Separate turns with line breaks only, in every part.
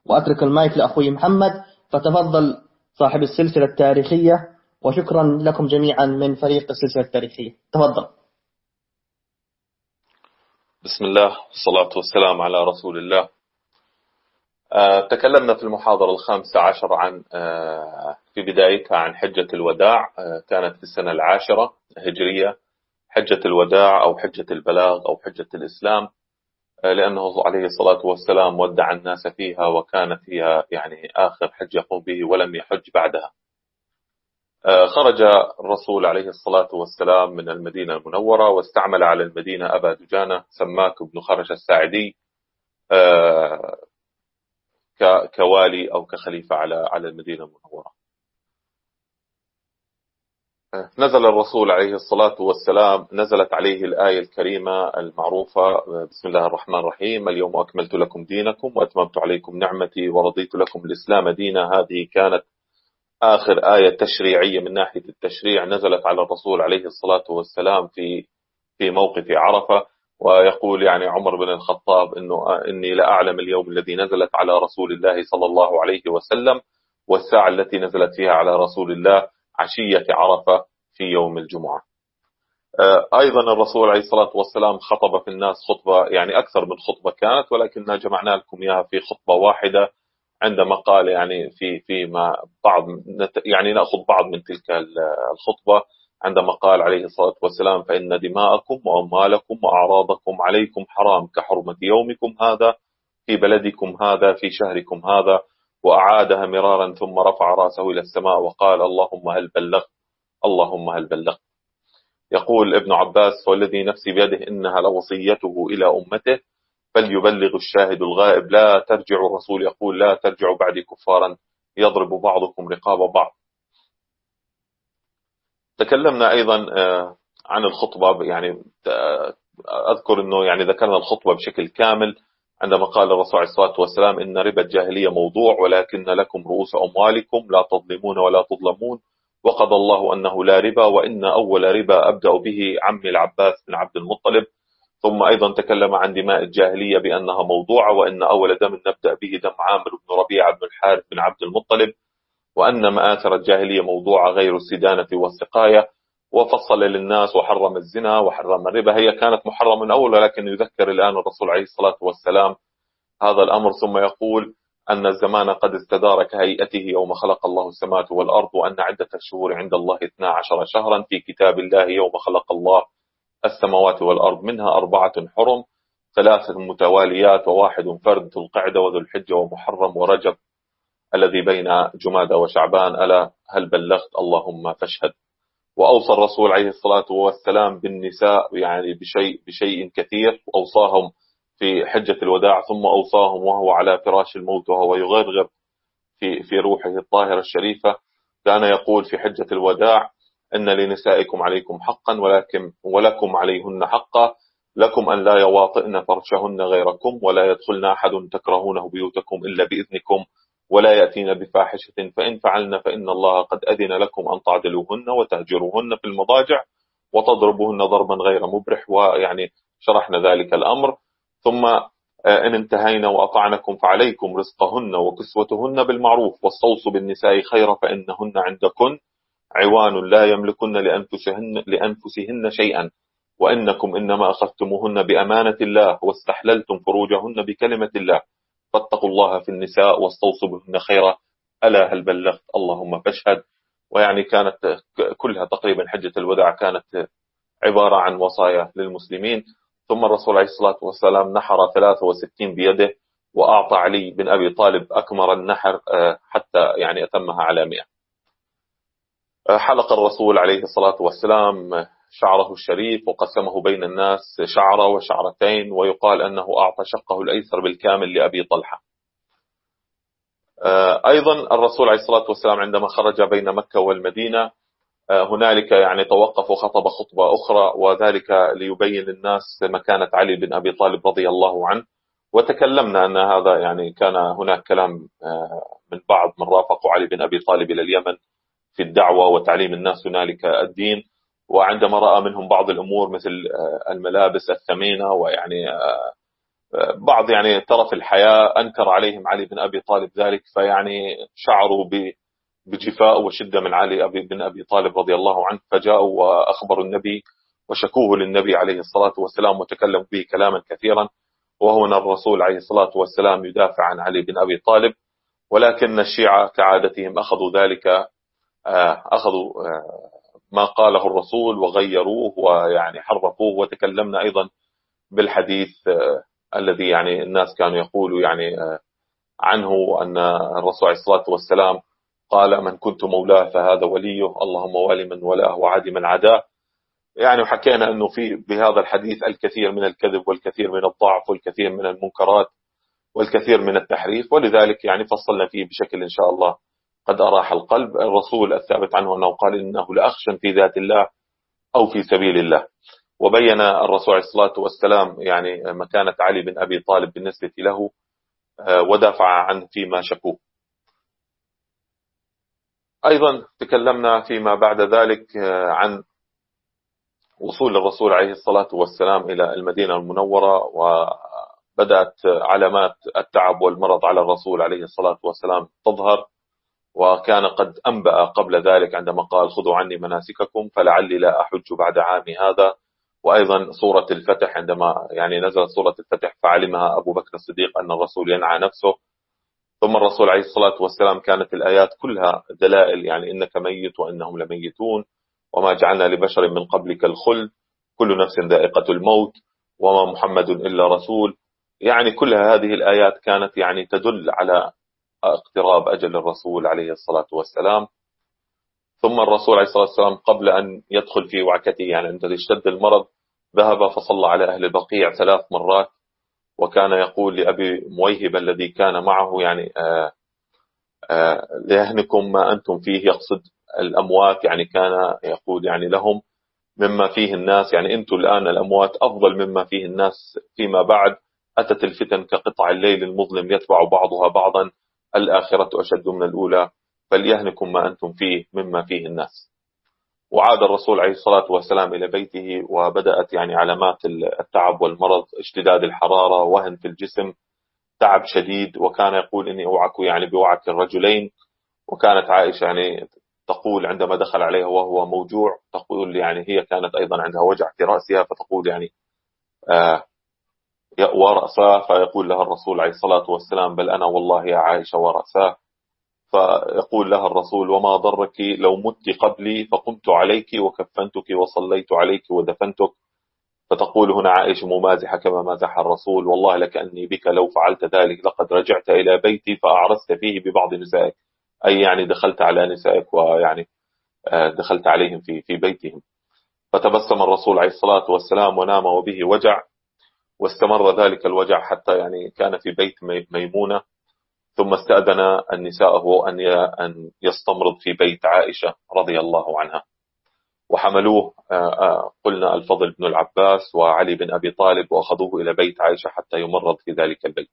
وأترك المايك لأخوي محمد، فتفضل صاحب السلسلة التاريخية، وشكرا لكم جميعا من فريق السلسلة التاريخية. تفضل.
بسم الله والصلاة والسلام على رسول الله. تكلمنا في المحاضرة 15 عن في بدايتها عن حجة الوداع. كانت في السنة 10 هجرية، حجة الوداع أو حجة البلاغ أو حجة الإسلام، لأنه عليه الصلاة والسلام ودع الناس فيها، وكانت هي يعني آخر حج يقوم به ولم يحج بعدها. خرج الرسول عليه الصلاة والسلام من المدينة المنورة، واستعمل على المدينة أبا دجانة سماك بن خرش الساعدي كوالي أو كخليفة على المدينة المنورة. نزل الرسول عليه الصلاة والسلام، نزلت عليه الآية الكريمة المعروفة: بسم الله الرحمن الرحيم، اليوم أكملت لكم دينكم وأتممت عليكم نعمتي ورضيت لكم الإسلام دينا. هذه كانت آخر آية تشريعية من ناحية التشريع نزلت على الرسول عليه الصلاة والسلام في موقف عرفة. ويقول يعني عمر بن الخطاب إني لا أعلم اليوم الذي نزلت على رسول الله صلى الله عليه وسلم، والساعة التي نزلت فيها على رسول الله عشية عرفة في يوم الجمعة. أيضا الرسول عليه الصلاة والسلام خطب في الناس خطبة، يعني أكثر من خطبة كانت، ولكننا جمعنا لكم إياها في خطبة واحدة، عندما قال يعني فيما بعض، يعني نأخذ بعض من تلك الخطبة، عندما قال عليه الصلاة والسلام: فإن دماءكم وأموالكم وأعراضكم عليكم حرام كحرمة يومكم هذا في بلدكم هذا في شهركم هذا. وأعادها مرارا ثم رفع رأسه إلى السماء وقال: اللهم هل بلغت، اللهم هل بلغت. يقول ابن عباس: والذي نفسي بيده إنها لوصيته إلى أمته فليبلغ الشاهد الغائب. لا ترجعوا، الرسول يقول: لا ترجعوا بعدي كفارا يضرب بعضكم رقاب بعض. تكلمنا أيضا عن الخطبة، يعني أذكر أنه يعني ذكرنا الخطبة بشكل كامل عندما قال الرسول عليه الصلاة والسلام: إن ربا الجاهلية موضوع ولكن لكم رؤوس أموالكم لا تظلمون ولا تظلمون، وقضى الله أنه لا ربا، وإن أول ربا أبدأ به عمي العباس بن عبد المطلب. ثم أيضا تكلم عن دماء الجاهلية بأنها موضوعة، وإن أول دم نبدأ به دم عامر بن ربيعة بن الحارث بن عبد المطلب، وأن مآثر الجاهلية موضوعة غير السدانة والسقاية. وفصل للناس وحرم الزنا وحرم الربا. هي كانت محرمة من أول، ولكن يذكر الآن الرسول عليه الصلاة والسلام هذا الأمر، ثم يقول أن الزمان قد استدار كهيئته يوم خلق الله السماوات والأرض، وأن عدة الشهور عند الله 12 شهرا في كتاب الله يوم خلق الله السماوات والأرض، منها 4 حرم، 3 متواليات وواحد فرد، ذو القعدة وذو الحجة ومحرم ورجب الذي بين جمادى وشعبان. ألا هل بلغت، اللهم فاشهد. وأوصى الرسول عليه الصلاة والسلام بالنساء يعني بشيء كثير، وأوصاهم في حجة الوداع، ثم أوصاهم وهو على فراش الموت وهو يغرغر في روحه الطاهرة الشريفة. كان يقول في حجة الوداع: إن لنسائكم عليكم حقا ولكم عليهن حقا، لكم أن لا يواطئن فرشهن غيركم، ولا يدخلن أحد تكرهونه بيوتكم إلا بإذنكم، ولا يأتين بفاحشة، فإن فعلن فإن الله قد أذن لكم أن تعدلوهن وتهجروهن في المضاجع وتضربوهن ضربا غير مبرح. ويعني شرحنا ذلك الأمر. ثم إن انتهينا وأطعنكم فعليكم رزقهن وكسوتهن بالمعروف، واستوصوا بالنساء خيرا فإنهن عندكن عوان لا يملكن لأنفسهن شيئا، وإنكم إنما أخذتموهن بأمانة الله واستحللتم فروجهن بكلمة الله، فاتقوا الله في النساء واستوصوا بهن خيرا. ألا هل بلغت، اللهم فاشهد. ويعني كانت كلها تقريبا حجة الوداع كانت عبارة عن وصايا للمسلمين. ثم الرسول عليه الصلاة والسلام نحر 63 بيده، وأعطى علي بن أبي طالب أكمر النحر حتى يعني أتمها على 100. حلق الرسول عليه الصلاة والسلام شعره الشريف وقسمه بين الناس شعرة وشعرتين، ويقال أنه أعطى شقه الأيسر بالكامل لأبي طلحة. أيضا الرسول عليه الصلاة والسلام عندما خرج بين مكة والمدينة هنالك يعني توقف وخطب خطبة أخرى، وذلك ليبين الناس مكانة علي بن أبي طالب رضي الله عنه. وتكلمنا أن هذا يعني كان هناك كلام من بعض من رافقوا علي بن أبي طالب إلى اليمن في الدعوة وتعليم الناس هنالك الدين، وعندما رأى منهم بعض الأمور مثل الملابس الثمينة ويعني بعض يعني طرف الحياة أنكر عليهم علي بن أبي طالب ذلك، فيعني شعروا بجفاء وشدة من علي بن أبي طالب رضي الله عنه، فجاءوا وأخبروا النبي وشكوه للنبي عليه الصلاة والسلام وتكلموا به كلاما كثيرا. وهنا الرسول عليه الصلاة والسلام يدافع عن علي بن أبي طالب، ولكن الشيعة كعادتهم أخذوا ذلك، أخذوا ما قاله الرسول وغيروه ويعني حرفوه. وتكلمنا أيضا بالحديث الذي يعني الناس كانوا يقولوا يعني عنه أن الرسول عليه الصلاة والسلام قال: من كنت مولاه فهذا وليه، اللهم والي من ولاه وعادي من عداه. يعني وحكينا أنه في بهذا الحديث الكثير من الكذب والكثير من الضعف والكثير من المنكرات والكثير من التحريف، ولذلك يعني فصلنا فيه بشكل إن شاء الله قد أراح القلب. الرسول الثابت عنه أنه قال: إنه لأخشى في ذات الله أو في سبيل الله. وبين الرسول عليه الصلاة والسلام يعني مكانة علي بن أبي طالب بالنسبة له، ودافع عنه فيما شكوه. أيضا تكلمنا فيما بعد ذلك عن وصول الرسول عليه الصلاة والسلام إلى المدينة المنورة، وبدأت علامات التعب والمرض على الرسول عليه الصلاة والسلام تظهر، وكان قد أنبأ قبل ذلك عندما قال: خذوا عني مناسككم فلعلي لا أحج بعد عامي هذا. وأيضا سورة الفتح عندما يعني نزلت سورة الفتح فعلمها أبو بكر الصديق أن الرسول ينعى نفسه. ثم الرسول عليه الصلاة والسلام كانت الآيات كلها دلائل، يعني إنك ميت وإنهم لميتون، وما جعلنا لبشر من قبلك الخلد، كل نفس ذائقة الموت، وما محمد إلا رسول. يعني كل هذه الآيات كانت يعني تدل على اقتراب أجل الرسول عليه الصلاة والسلام. ثم الرسول عليه الصلاة والسلام قبل أن يدخل في وعكته، يعني عندما اشتد المرض، ذهب فصلى على أهل البقيع 3 مرات، وكان يقول لأبي مويهب الذي كان معه يعني ليهنكم ما أنتم فيه، يقصد الأموات، يعني كان يقول يعني لهم مما فيه الناس، يعني أنتم الآن الأموات أفضل مما فيه الناس فيما بعد. أتت الفتن كقطع الليل المظلم يتبع بعضها بعضا، الآخرة أشد من الأولى، فليهنكم ما أنتم فيه مما فيه الناس. وعاد الرسول عليه الصلاة والسلام إلى بيته، وبدأت يعني علامات التعب والمرض، اشتداد الحرارة، وهن في الجسم، تعب شديد. وكان يقول: إني أوعك يعني بوعك الرجلين. وكانت عائشة يعني تقول عندما دخل عليها وهو موجوع، تقول يعني هي كانت أيضا عندها وجع في رأسها، فتقول يعني ورأساه، فيقول لها الرسول عليه الصلاة والسلام: بل أنا والله يا عائشة ورأساه. فيقول لها الرسول: وما ضرك لو مت قبلي فقمت عليك وكفنتك وصليت عليك ودفنتك. فتقول هنا عائشة ممازحة كما مازح الرسول: والله لكأني بك لو فعلت ذلك لقد رجعت إلى بيتي فأعرست فيه ببعض نسائك، أي يعني دخلت على نسائك، ويعني دخلت عليهم في بيتهم. فتبسم الرسول عليه الصلاة والسلام ونام وبه وجع، واستمر ذلك الوجع حتى يعني كان في بيت ميمونة. ثم استأذن النساء أن يستمرض في بيت عائشة رضي الله عنها، وحملوه قلنا الفضل بن العباس وعلي بن أبي طالب، وأخذوه إلى بيت عائشة حتى يمرض في ذلك البيت.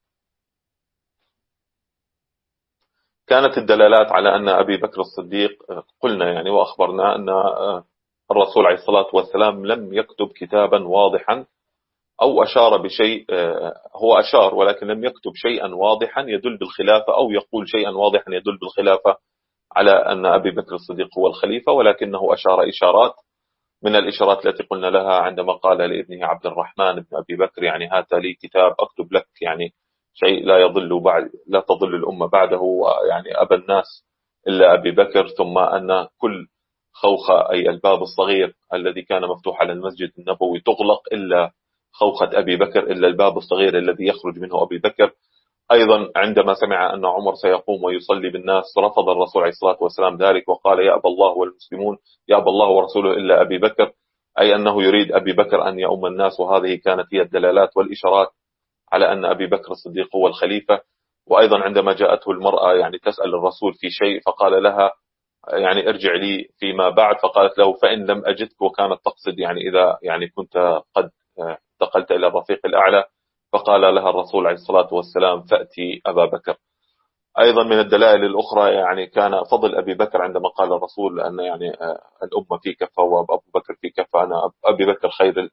كانت الدلالات على أن أبي بكر الصديق قلنا يعني وأخبرنا أن الرسول عليه الصلاة والسلام لم يكتب كتابا واضحا أو أشار بشيء، هو أشار ولكن لم يكتب شيئا واضحا يدل بالخلافة، أو يقول شيئا واضحا يدل بالخلافة على أن أبي بكر الصديق هو الخليفة، ولكنه أشار إشارات. من الإشارات التي قلنا لها عندما قال لابنه عبد الرحمن بن أبي بكر: يعني هات لي كتاب أكتب لك يعني شيء لا تضل الأمة بعده، ويعني أبى الناس إلا أبي بكر. ثم أن كل خوخة أي الباب الصغير الذي كان مفتوح على المسجد النبوي تغلق إلا خوخة أبي بكر، إلا الباب الصغير الذي يخرج منه أبي بكر. أيضا عندما سمع أن عمر سيقوم ويصلي بالناس، رفض الرسول عليه الصلاة والسلام ذلك وقال: يأبى الله والمسلمون، يأبى الله ورسوله إلا أبي بكر، أي أنه يريد أبي بكر أن يؤم الناس. وهذه كانت هي الدلالات والإشارات على أن أبي بكر الصديق هو الخليفة. وأيضا عندما جاءته المرأة يعني تسأل الرسول في شيء، فقال لها يعني ارجع لي فيما بعد، فقالت له: فإن لم أجدك، وكانت تقصد يعني إذا يعني كنت قد انتقلت إلى الرفيق الأعلى. فقال لها الرسول عليه الصلاة والسلام: فأتي أبا بكر. أيضا من الدلائل الأخرى يعني كان فضل أبي بكر عندما قال الرسول أن يعني الأمة في كفة وأبو بكر في كفة، أنا أبي بكر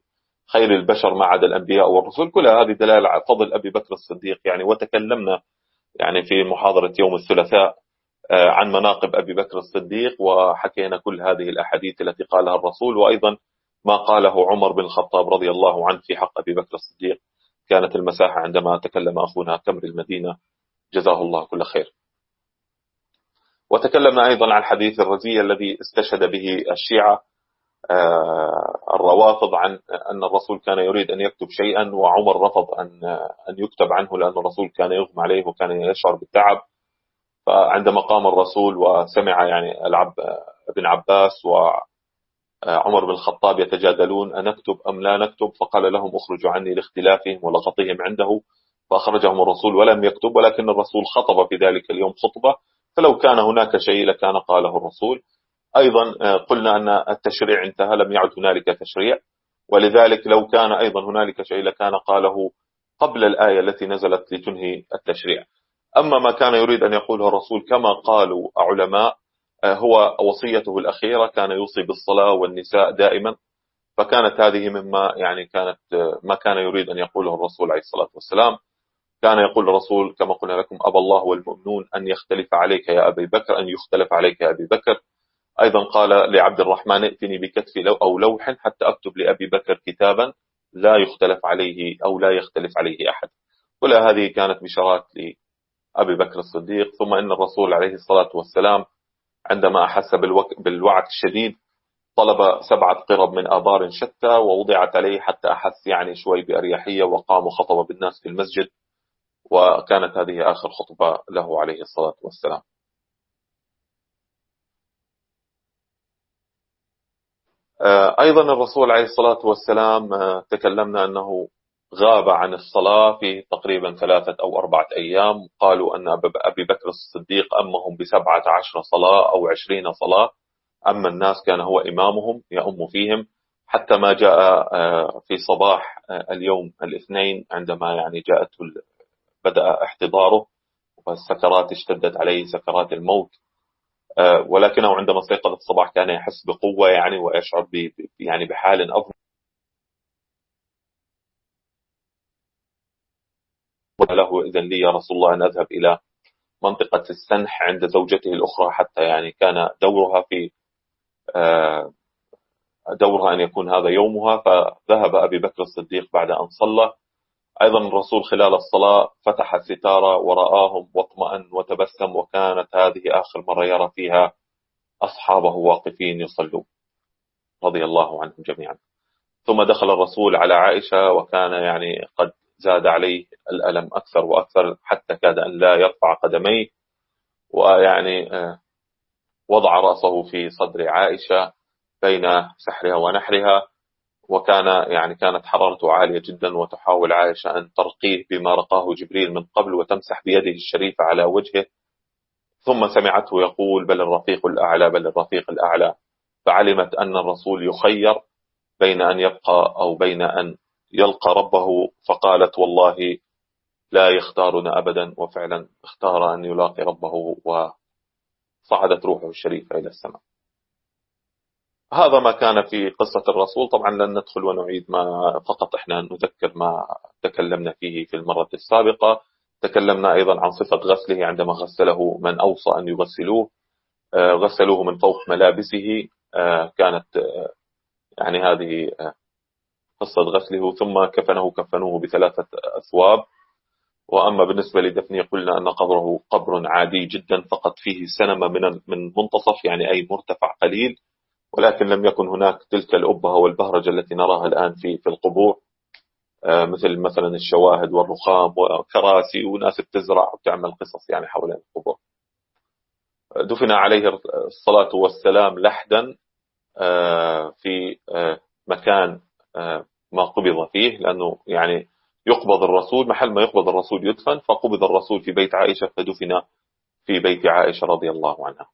خير البشر ما عدا الأنبياء والرسل. كل هذه دلالة على فضل أبي بكر الصديق يعني. وتكلمنا يعني في محاضرة يوم الثلاثاء عن مناقب أبي بكر الصديق، وحكينا كل هذه الأحاديث التي قالها الرسول، وأيضا ما قاله عمر بن الخطاب رضي الله عنه في حق أبي بكر الصديق. كانت المساحة عندما تكلم أخونا كمر المدينة جزاه الله كل خير. وتكلمنا أيضا عن حديث الرزية الذي استشهد به الشيعة الروافض عن أن الرسول كان يريد أن يكتب شيئا، وعمر رفض أن يكتب عنه لأن الرسول كان يغمى عليه وكان يشعر بالتعب. فعندما قام الرسول وسمع يعني ابن عباس وعمر بن الخطاب يتجادلون أنكتب أم لا نكتب، فقال لهم اخرجوا عني لاختلافهم ولغطهم عنده، فأخرجهم الرسول ولم يكتب. ولكن الرسول خطب في ذلك اليوم خطبة، فلو كان هناك شيء لكان قاله الرسول. أيضا قلنا أن التشريع انتهى، لم يعد هنالك تشريع، ولذلك لو كان أيضا هنالك شيء لكان قاله قبل الآية التي نزلت لتنهي التشريع. أما ما كان يريد أن يقوله الرسول كما قالوا علماء هو وصيته الأخيرة، كان يوصي بالصلاة والنساء دائما، فكانت هذه مما يعني كانت ما كان يريد أن يقوله الرسول عليه الصلاة والسلام. كان يقول الرسول كما قلنا لكم: أبى الله والمؤمنون أن يختلف عليك يا أبي بكر، أن يختلف عليك يا أبي بكر. أيضا قال لعبد الرحمن: ائتني بكتف أو لوح حتى أكتب لأبي بكر كتابا لا يختلف عليه أو لا يختلف عليه أحد. كل هذه كانت بشارات لأبي بكر الصديق. ثم إن الرسول عليه الصلاة والسلام عندما أحس بالوعك الشديد طلب 7 قرب من آبار شتى ووضعت عليه حتى أحس يعني شوي بأريحية، وقام وخطب بالناس في المسجد، وكانت هذه آخر خطبة له عليه الصلاة والسلام. أيضا الرسول عليه الصلاة والسلام تكلمنا أنه غاب عن الصلاة في تقريبا 3 أو 4 أيام. قالوا أن أبي بكر الصديق أمهم ب17 صلاة أو 20 صلاة، أما الناس كان هو إمامهم يأم فيهم، حتى ما جاء في صباح اليوم الاثنين عندما يعني بدأ احتضاره والسكرات اشتدت عليه سكرات الموت، ولكنه عندما استيقظ في الصباح كان يحس بقوة يعني ويشعر يعني بحال أفضل. له: إذن لي يا رسول الله أن أذهب إلى منطقة السنح عند زوجته الأخرى، حتى يعني كان دورها أن يكون هذا يومها. فذهب أبي بكر الصديق بعد أن صلى. أيضا الرسول خلال الصلاة فتح الستارة ورآهم واطمأن وتبسم، وكانت هذه آخر مرة يرى فيها أصحابه واقفين يصلون رضي الله عنهم جميعا. ثم دخل الرسول على عائشة، وكان يعني قد زاد عليه الألم أكثر وأكثر حتى كاد أن لا يرفع قدميه، ويعني وضع رأسه في صدر عائشة بين سحرها ونحرها، كانت حرارته عالية جدا، وتحاول عائشة أن ترقيه بما رقاه جبريل من قبل، وتمسح بيده الشريفة على وجهه. ثم سمعته يقول: بل الرفيق الأعلى، بل الرفيق الأعلى. فعلمت أن الرسول يخير بين أن يبقى أو بين أن يلقى ربه، فقالت: والله لا يختارنا أبدا. وفعلا اختار أن يلاقي ربه، وصعدت روحه الشريفة إلى السماء. هذا ما كان في قصة الرسول. طبعا لن ندخل ونعيد فقط إحنا نذكر ما تكلمنا فيه في المرة السابقة. تكلمنا أيضا عن صفة غسله عندما غسله من أوصى أن يغسلوه، غسلوه من فوق ملابسه. كانت يعني هذه قصة غسله. ثم كفنوه ب3 أثواب. وأما بالنسبة لدفنه قلنا أن قبره قبر عادي جدا، فقط فيه سنمة من منتصف يعني أي مرتفع قليل، ولكن لم يكن هناك تلك الأبهة والبهرجة التي نراها الآن في القبور، مثلا الشواهد والرخام وكراسي وناس بتزرع وتعمل قصص يعني حول القبور. دفن عليه الصلاة والسلام لحدا في مكان ما قبض فيه، لأنه يعني يقبض الرسول محل ما يقبض الرسول يدفن، فقبض الرسول في بيت عائشة فدفن في بيت عائشة رضي الله عنها.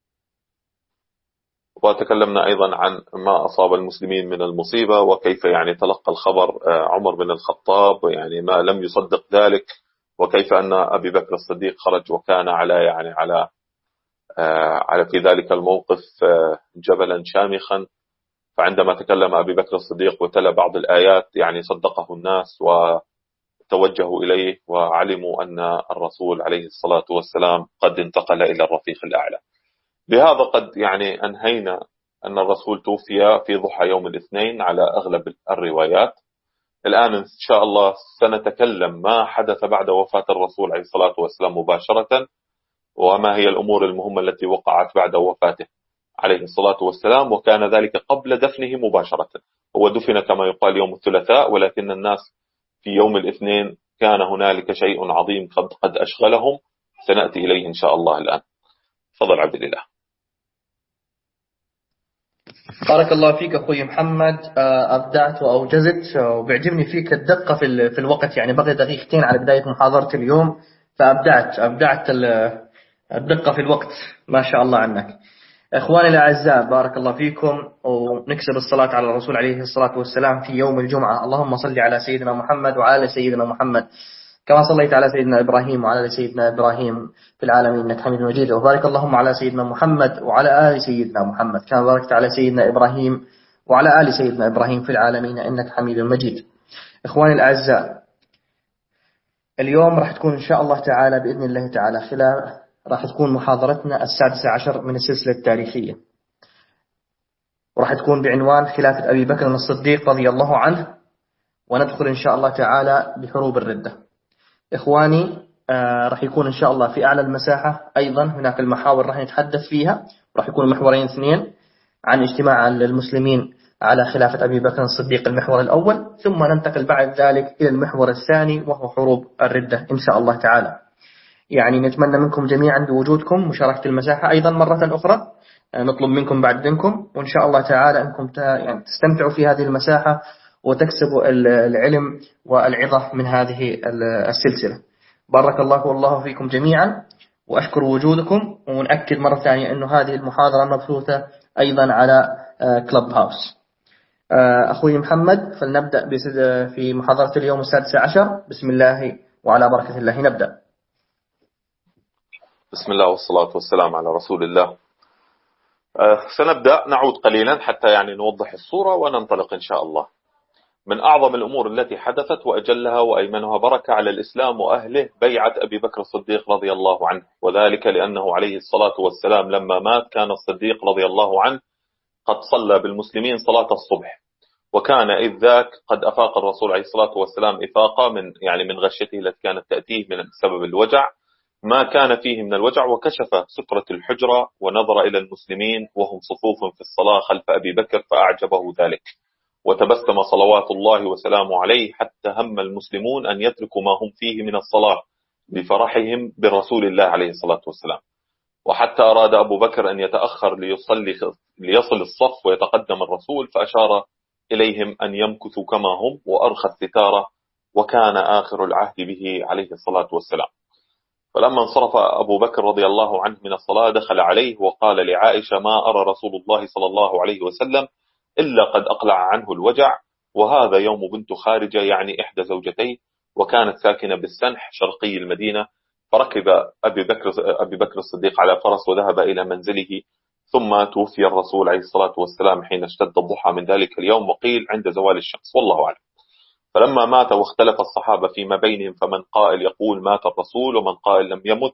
وتكلمنا أيضا عن ما أصاب المسلمين من المصيبة، وكيف يعني تلقى الخبر عمر بن الخطاب يعني ما لم يصدق ذلك، وكيف أن أبي بكر الصديق خرج وكان على في ذلك الموقف جبلا شامخا، فعندما تكلم أبي بكر الصديق وتلا بعض الآيات يعني صدقه الناس وتوجهوا إليه وعلموا أن الرسول عليه الصلاة والسلام قد انتقل إلى الرفيق الأعلى. بهذا قد يعني أنهينا أن الرسول توفي في ضحى يوم الاثنين على أغلب الروايات. الآن إن شاء الله سنتكلم ما حدث بعد وفاة الرسول عليه الصلاة والسلام مباشرة، وما هي الأمور المهمة التي وقعت بعد وفاته عليه الصلاة والسلام، وكان ذلك قبل دفنه مباشرة. هو دفن كما يقال يوم الثلاثاء، ولكن الناس في يوم الاثنين كان هنالك شيء عظيم قد أشغلهم، سنأتي إليه إن شاء الله الآن. تفضل عبد الله.
بارك الله فيك أخوي محمد، أبدعت وأوجزت، وبيعجبني فيك الدقة في الوقت، يعني بقي دقيقتين على بداية محاضرة اليوم، فأبدعت الدقة في الوقت، ما شاء الله عنك. إخواني الأعزاء، بارك الله فيكم، ونكسب الصلاة على الرسول عليه الصلاة والسلام في يوم الجمعة. اللهم صل على سيدنا محمد وعلى سيدنا محمد كما صليت على سيدنا إبراهيم وعلى سيدنا إبراهيم في العالمين إنك حميد مجيد. وبارك اللهم على سيدنا محمد وعلى آل سيدنا محمد كما باركت على سيدنا إبراهيم وعلى آل سيدنا إبراهيم في العالمين إنك حميد مجيد. إخواني الأعزاء، اليوم راح تكون إن شاء الله تعالى بإذن الله تعالى راح تكون محاضرتنا 16 من السلسلة التاريخية، وراح تكون بعنوان خلافة أبي بكر الصديق رضي الله عنه، وندخل إن شاء الله تعالى بحروب الردة. إخواني، راح يكون إن شاء الله في أعلى المساحة أيضا هناك المحاور راح نتحدث فيها، راح يكون محورين اثنين عن اجتماع المسلمين على خلافة أبي بكر الصديق، المحور الأول، ثم ننتقل بعد ذلك إلى المحور الثاني وهو حروب الردة إن شاء الله تعالى. يعني نتمنى منكم جميعا بوجودكم مشاركة المساحة أيضا مرة أخرى، نطلب منكم بعد إذنكم، وإن شاء الله تعالى أنكم يعني تستمتعوا في هذه المساحة وتكسبوا العلم والعظة من هذه السلسلة. بارك الله فيكم جميعا، وأشكر وجودكم، ونأكد مرة ثانية أنه هذه المحاضرة مبثوثة أيضا على كلوب هاوس. أخوي محمد، فلنبدأ في محاضرة اليوم 16. بسم الله وعلى بركة الله نبدأ.
بسم الله والصلاة والسلام على رسول الله. سنبدأ نعود قليلا حتى يعني نوضح الصورة وننطلق إن شاء الله. من أعظم الأمور التي حدثت وأجلها وأيمنها بركة على الإسلام وأهله بيعة أبي بكر الصديق رضي الله عنه، وذلك لأنه عليه الصلاة والسلام لما مات كان الصديق رضي الله عنه قد صلى بالمسلمين صلاة الصبح، وكان إذ ذاك قد أفاق الرسول عليه الصلاة والسلام إفاقة من غشيته التي كانت تأتيه من سبب الوجع ما كان فيه من الوجع، وكشف سترة الحجرة ونظر إلى المسلمين وهم صفوف في الصلاة خلف أبي بكر فأعجبه ذلك، وتبسم صلوات الله وسلامه عليه حتى هم المسلمون أن يتركوا ما هم فيه من الصلاة بفرحهم برسول الله عليه الصلاة والسلام، وحتى أراد أبو بكر أن يتأخر ليصل الصف ويتقدم الرسول، فأشار إليهم أن يمكثوا كما هم وأرخى الستارة، وكان آخر العهد به عليه الصلاة والسلام. فلما انصرف أبو بكر رضي الله عنه من الصلاة دخل عليه وقال لعائشة: ما أرى رسول الله صلى الله عليه وسلم إلا قد أقلع عنه الوجع، وهذا يوم بنت خارجة يعني إحدى زوجتيه، وكانت ساكنة بالسنح شرقي المدينة. فركب أبي بكر الصديق على فرس وذهب إلى منزله، ثم توفي الرسول عليه الصلاة والسلام حين اشتد الضحى من ذلك اليوم، وقيل عند زوال الشمس، والله أعلم. فلما مات واختلف الصحابة فيما بينهم، فمن قائل يقول مات الرسول ومن قائل لم يمت،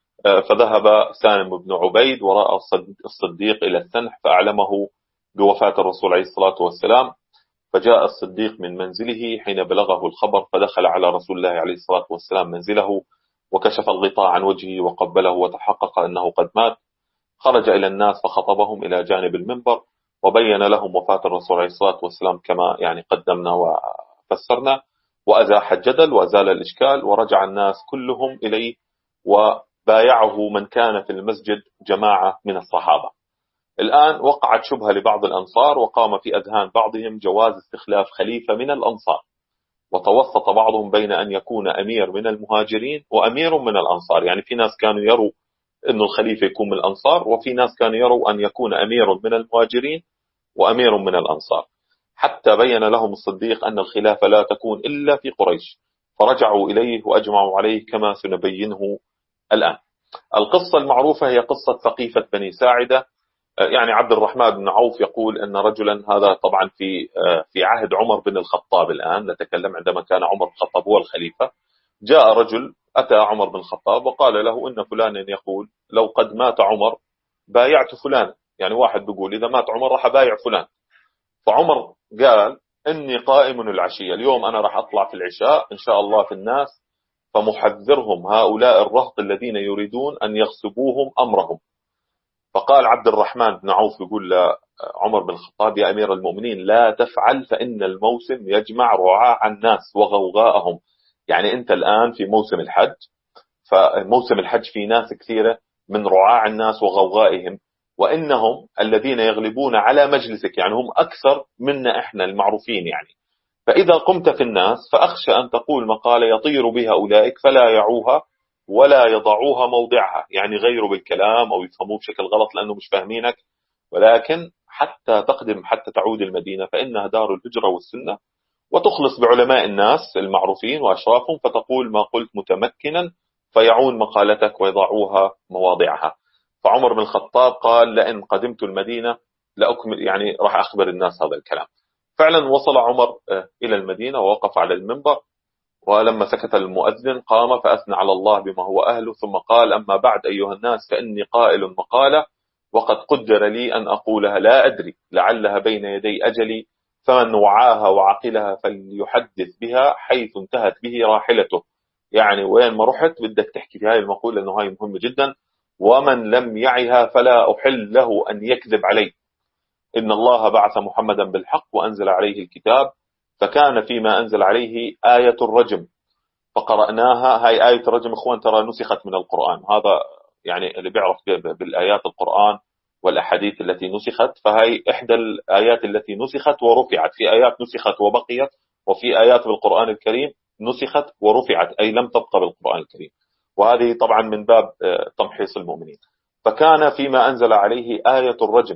فذهب سالم بن عبيد وراء الصديق إلى السنح فأعلمه بوفاة الرسول عليه الصلاة والسلام، فجاء الصديق من منزله حين بلغه الخبر، فدخل على رسول الله عليه الصلاة والسلام منزله وكشف الغطاء عن وجهه وقبله وتحقق أنه قد مات. خرج إلى الناس فخطبهم إلى جانب المنبر وبين لهم وفاة الرسول عليه الصلاة والسلام كما يعني قدمنا وفسرنا، وأزاح الجدل وأزال الإشكال، ورجع الناس كلهم إليه، وبايعه من كان في المسجد جماعة من الصحابة. الآن وقعت شبهة لبعض الأنصار، وقام في أذهان بعضهم جواز استخلاف خليفة من الأنصار، وتوسط بعضهم بين أن يكون أمير من المهاجرين وأمير من الأنصار. يعني في ناس كانوا يروا أن الخليفة يكون من الأنصار، وفي ناس كانوا يروا أن يكون أمير من المهاجرين وأمير من الأنصار، حتى بين لهم الصديق أن الخلافة لا تكون إلا في قريش، فرجعوا إليه وأجمعوا عليه كما سنبينه الآن. القصة المعروفة هي قصة ثقيفة بني ساعدة. يعني عبد الرحمن بن عوف يقول أن رجلا، هذا طبعا في عهد عمر بن الخطاب، الآن نتكلم عندما كان عمر بن الخطاب هو الخليفة، جاء رجل أتى عمر بن الخطاب وقال له إن فلانا يقول لو قد مات عمر بايعت فلان، يعني واحد بيقول إذا مات عمر راح أبايع فلان. فعمر قال إني قائم العشية، اليوم أنا راح أطلع في العشاء إن شاء الله في الناس فمحذرهم هؤلاء الرهط الذين يريدون أن يغصبوهم أمرهم. فقال عبد الرحمن بن عوف يقول لعمر بن الخطاب يا أمير المؤمنين لا تفعل، فإن الموسم يجمع رعاع الناس وغوغاءهم. يعني أنت الآن في موسم الحج، فموسم الحج في ناس كثيرة من رعاع الناس وغوغائهم، وإنهم الذين يغلبون على مجلسك، يعني هم أكثر منا إحنا المعروفين يعني. فإذا قمت في الناس فأخشى أن تقول مقالة يطير بها أولئك فلا يعوها ولا يضعوها موضعها، يعني غيروا بالكلام أو يفهموه بشكل غلط لأنه مش فاهمينك، ولكن حتى تقدم حتى تعود المدينة فإنها دار الهجرة والسنة، وتخلص بعلماء الناس المعروفين وأشرافهم فتقول ما قلت متمكنا فيعون مقالتك ويضعوها مواضعها. فعمر بن الخطاب قال لئن قدمت المدينة لأكمل، يعني راح أخبر الناس هذا الكلام. فعلا وصل عمر إلى المدينة ووقف على المنبر، ولما سكت المؤذن قام فأثنى على الله بما هو أهله، ثم قال أما بعد أيها الناس فإني قائل مقالة وقد قدر لي أن أقولها لا أدري لعلها بين يدي أجلي، فمن وعاها وعقلها فليحدث بها حيث انتهت به راحلته. يعني وين ما رحت بدك تحكي في هاي المقولة لأنه هاي مهمة جدا. ومن لم يعها فلا أحل له أن يكذب علي، إن الله بعث محمدا بالحق وأنزل عليه الكتاب، فكان فيما أنزل عليه آية الرجم فقرأناها. هاي آية الرجم إخوان ترى نسخت من القرآن، هذا يعني اللي بيعرف بالآيات القرآن والأحاديث التي نسخت، فهي إحدى الآيات التي نسخت ورفعت. في آيات نسخت وبقيت، وفي آيات بالقرآن الكريم نسخت ورفعت أي لم تبقى بالقرآن الكريم، وهذه طبعا من باب تمحيص المؤمنين. فكان فيما أنزل عليه آية الرجم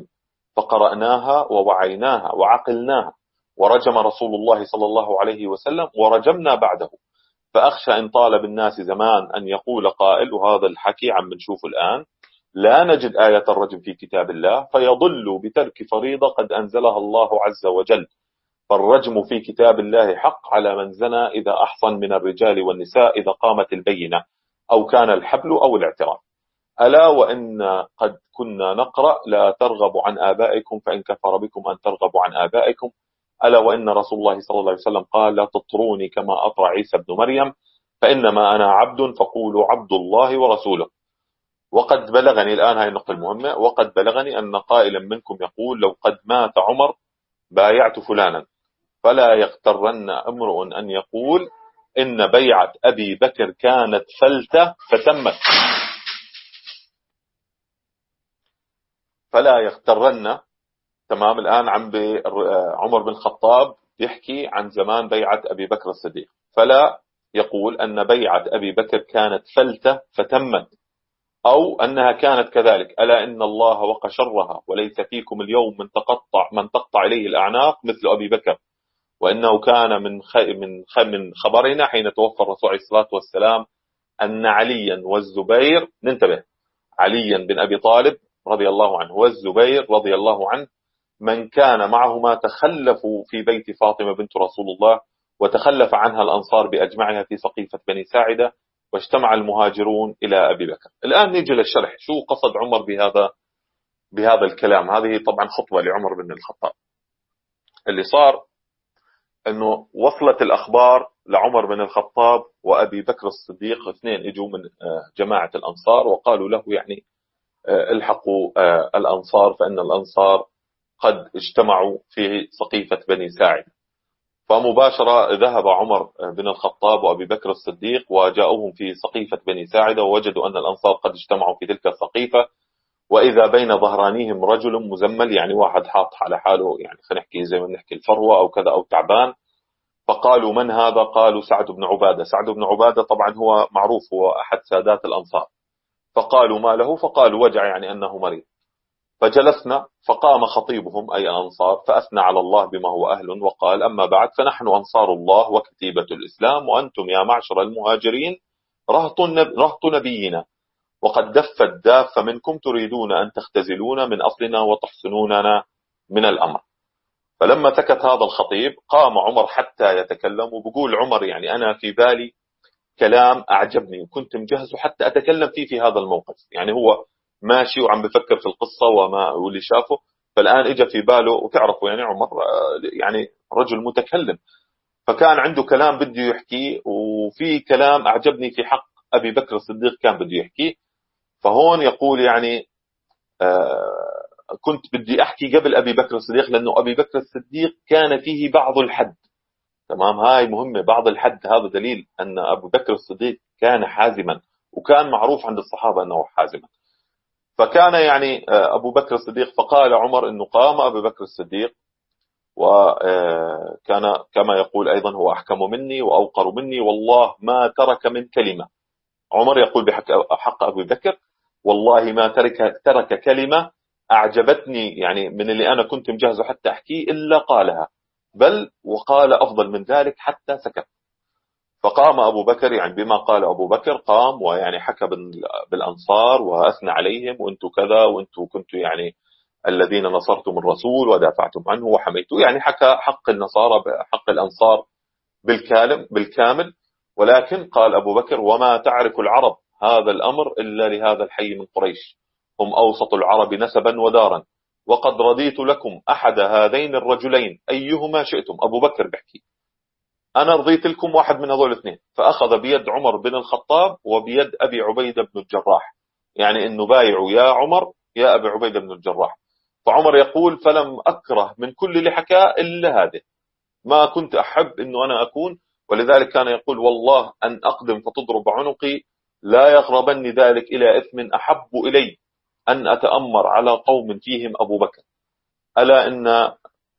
فقرأناها ووعيناها وعقلناها، ورجم رسول الله صلى الله عليه وسلم ورجمنا بعده. فأخشى إن طال بالناس زمان أن يقول قائل، وهذا الحكي عم بنشوفه الآن، لا نجد آية الرجم في كتاب الله فيضل بترك فريضة قد أنزلها الله عز وجل. فالرجم في كتاب الله حق على من زنى إذا أحصن من الرجال والنساء إذا قامت البينة أو كان الحبل أو الاعتراف. ألا وإن قد كنا نقرأ لا ترغبوا عن آبائكم فإن كفر بكم أن ترغبوا عن آبائكم. ألا وإن رسول الله صلى الله عليه وسلم قال لا تطروني كما أطرى عيسى بن مريم فإنما أنا عبد فقولوا عبد الله ورسوله. وقد بلغني الآن، هاي النقطة المهمة، وقد بلغني أن قائلا منكم يقول لو قد مات عمر بايعت فلانا، فلا يغترن امرؤ أن يقول إن بيعة أبي بكر كانت فلتة فتمت. فلا يغترن. تمام. الآن عمر بن الخطاب يحكي عن زمان بيعة أبي بكر الصديق، فلا يقول أن بيعة أبي بكر كانت فلتة فتمت أو أنها كانت كذلك. ألا إن الله وقى شرها وليس فيكم اليوم من تقطع إليه الأعناق مثل أبي بكر، وإنه كان من خبرنا حين توفى الرسول عليه الصلاة والسلام أن عليا والزبير، ننتبه، عليا بن أبي طالب رضي الله عنه والزبير رضي الله عنه من كان معهما تخلفوا في بيت فاطمة بنت رسول الله، وتخلف عنها الأنصار بأجمعها في سقيفة بني ساعدة، واجتمع المهاجرون إلى أبي بكر. الآن نيجي للشرح، شو قصد عمر بهذا الكلام. هذه طبعا خطبة لعمر بن الخطاب. اللي صار أنه وصلت الأخبار لعمر بن الخطاب وأبي بكر الصديق، اثنين اجوا من جماعة الأنصار وقالوا له يعني الحقوا الأنصار فإن الأنصار قد اجتمعوا في سقيفة بني ساعدة. فمباشرة ذهب عمر بن الخطاب وأبي بكر الصديق وجاءوهم في سقيفة بني ساعدة، ووجدوا أن الأنصار قد اجتمعوا في تلك السقيفة، وإذا بين ظهرانيهم رجل مزمل، يعني واحد حاط على حاله، يعني خلينا نحكي زي ما نحكي الفروة أو كذا أو تعبان. فقالوا من هذا؟ قالوا سعد بن عبادة. سعد بن عبادة طبعا هو معروف، هو أحد سادات الأنصار. فقالوا ما له؟ فقالوا وجع، يعني أنه مريض. فجلسنا، فقام خطيبهم أي الأنصار فأثنى على الله بما هو أهل وقال أما بعد فنحن أنصار الله وكتيبة الإسلام، وأنتم يا معشر المهاجرين رهط نبينا، وقد دفت دافة منكم تريدون أن تختزلون من أصلنا وتحصنوننا من الأمر. فلما سكت هذا الخطيب قام عمر حتى يتكلم، وبقول عمر يعني أنا في بالي كلام أعجبني وكنت مجهزه حتى أتكلم فيه في هذا الموقف. يعني هو ماشي وعم بفكر في القصة واللي شافه، فالآن إجا في باله. وتعرفوا يعني عمر يعني رجل متكلم، فكان عنده كلام بده يحكيه، وفي كلام أعجبني في حق أبي بكر الصديق كان بده يحكيه. فهون يقول يعني كنت بدي أحكي قبل أبي بكر الصديق، لأنه أبي بكر الصديق كان فيه بعض الحد. تمام، هاي مهمة. بعض الحد هذا دليل أن أبو بكر الصديق كان حازما، وكان معروف عند الصحابة أنه حازما. فكان يعني أبو بكر الصديق، فقال عمر أنه قام أبو بكر الصديق، وكان كما يقول أيضا هو أحكم مني وأوقر مني، والله ما ترك من كلمة. عمر يقول بحق أبو بكر والله ما ترك كلمة أعجبتني يعني من اللي أنا كنت مجهزه حتى أحكيه إلا قالها، بل وقال أفضل من ذلك حتى سكت. فقام أبو بكر، يعني بما قال أبو بكر قام ويعني حكى بالأنصار وأثنى عليهم، وأنتم كذا وأنتم كنتوا يعني الذين نصرتم الرسول ودافعتم عنه وحميتوه. يعني حكى حق النصارى حق الأنصار بالكامل. ولكن قال أبو بكر وما تعرف العرب هذا الأمر إلا لهذا الحي من قريش، هم أوسط العرب نسبا ودارا، وقد رضيت لكم أحد هذين الرجلين أيهما شئتم. أبو بكر بحكي أنا رضيت لكم واحد من هذول الاثنين. فأخذ بيد عمر بن الخطاب وبيد أبي عبيدة بن الجراح، يعني أنه بايعوا يا عمر يا أبي عبيدة بن الجراح. فعمر يقول فلم أكره من كل اللي حكى إلا هذا، ما كنت أحب أنه أنا أكون. ولذلك كان يقول والله أن أقدم فتضرب عنقي لا يقربني ذلك إلى إثم أحب إلي أن أتأمر على قوم فيهم أبو بكر. ألا إن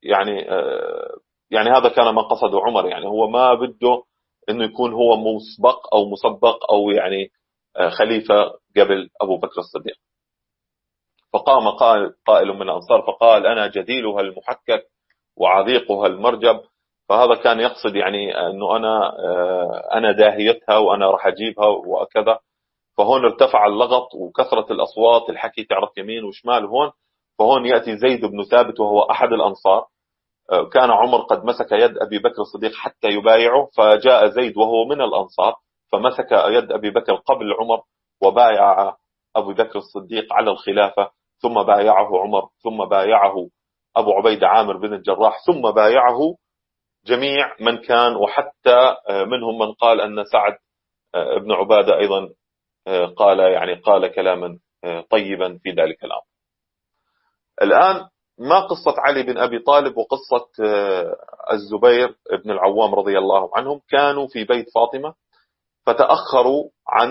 يعني هذا كان ما قصده عمر، يعني هو ما بده أنه يكون هو مسبق أو مسبق أو يعني خليفة قبل أبو بكر الصديق. فقام قائل من الأنصار فقال أنا جديلها المحكك وعذيقها المرجب. فهذا كان يقصد يعني أنه أنا داهيتها وأنا راح أجيبها وكذا. فهون ارتفع اللغط وكثرة الأصوات، الحكي تعرف يمين وشمال هون. فهون يأتي زيد بن ثابت وهو أحد الأنصار. كان عمر قد مسك يد أبي بكر الصديق حتى يبايعه، فجاء زيد وهو من الأنصار فمسك يد أبي بكر قبل عمر وبايع أبو بكر الصديق على الخلافة، ثم بايعه عمر، ثم بايعه أبو عبيدة عامر بن الجراح، ثم بايعه جميع من كان، وحتى منهم من قال أن سعد بن عبادة أيضا قال كلاما طيبا في ذلك الأمر. الآن ما قصة علي بن أبي طالب وقصة الزبير بن العوام رضي الله عنهم؟ كانوا في بيت فاطمة فتأخروا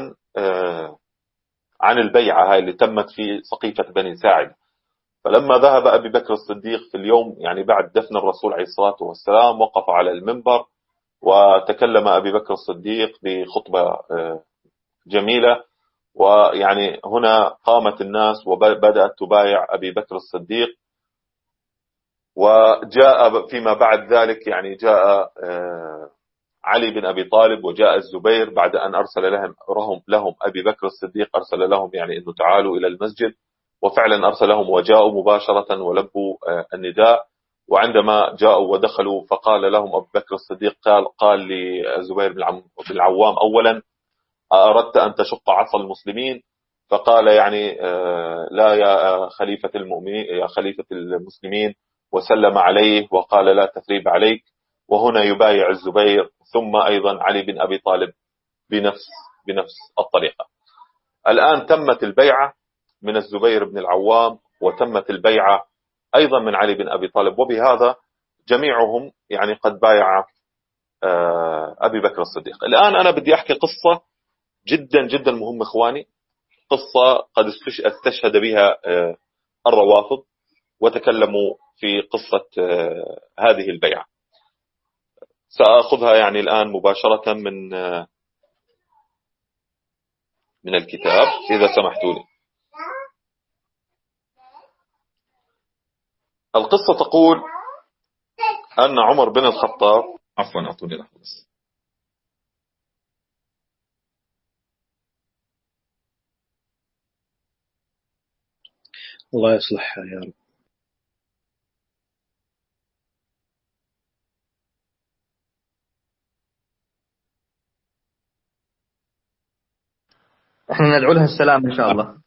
عن البيعة هاي اللي تمت في سقيفة بني ساعد. فلما ذهب أبي بكر الصديق في اليوم يعني بعد دفن الرسول عليه الصلاة والسلام وقف على المنبر وتكلم أبي بكر الصديق بخطبة جميلة. ويعني هنا قامت الناس وبدأت تبايع أبي بكر الصديق. وجاء فيما بعد ذلك يعني جاء علي بن أبي طالب وجاء الزبير بعد أن أرسل لهم أبي بكر الصديق، أرسل لهم يعني أنه تعالوا إلى المسجد، وفعلا أرسلهم وجاءوا مباشرة ولبوا النداء. وعندما جاءوا ودخلوا فقال لهم أبو بكر الصديق قال للزبير بن العوام أولا أردت أن تشق عصا المسلمين؟ فقال يعني لا يا خليفة المؤمنين يا خليفة المسلمين، وسلم عليه وقال لا تثريب عليك. وهنا يبايع الزبير، ثم أيضا علي بن أبي طالب بنفس الطريقة. الآن تمت البيعة من الزبير بن العوام، وتمت البيعة أيضا من علي بن أبي طالب، وبهذا جميعهم يعني قد بايع أبي بكر الصديق. الآن أنا بدي أحكي قصة جدا جدا مهمة إخواني، قصة قد استشهد بها الروافض وتكلموا في قصة هذه البيعة. سأخذها يعني الآن مباشرة من الكتاب إذا سمحتوا لي. القصة تقول أن عمر بن الخطاب عفوا أعطوني لحظة بس.
الله يصلحها يا رب.
احنا ندعو لها السلام إن شاء الله.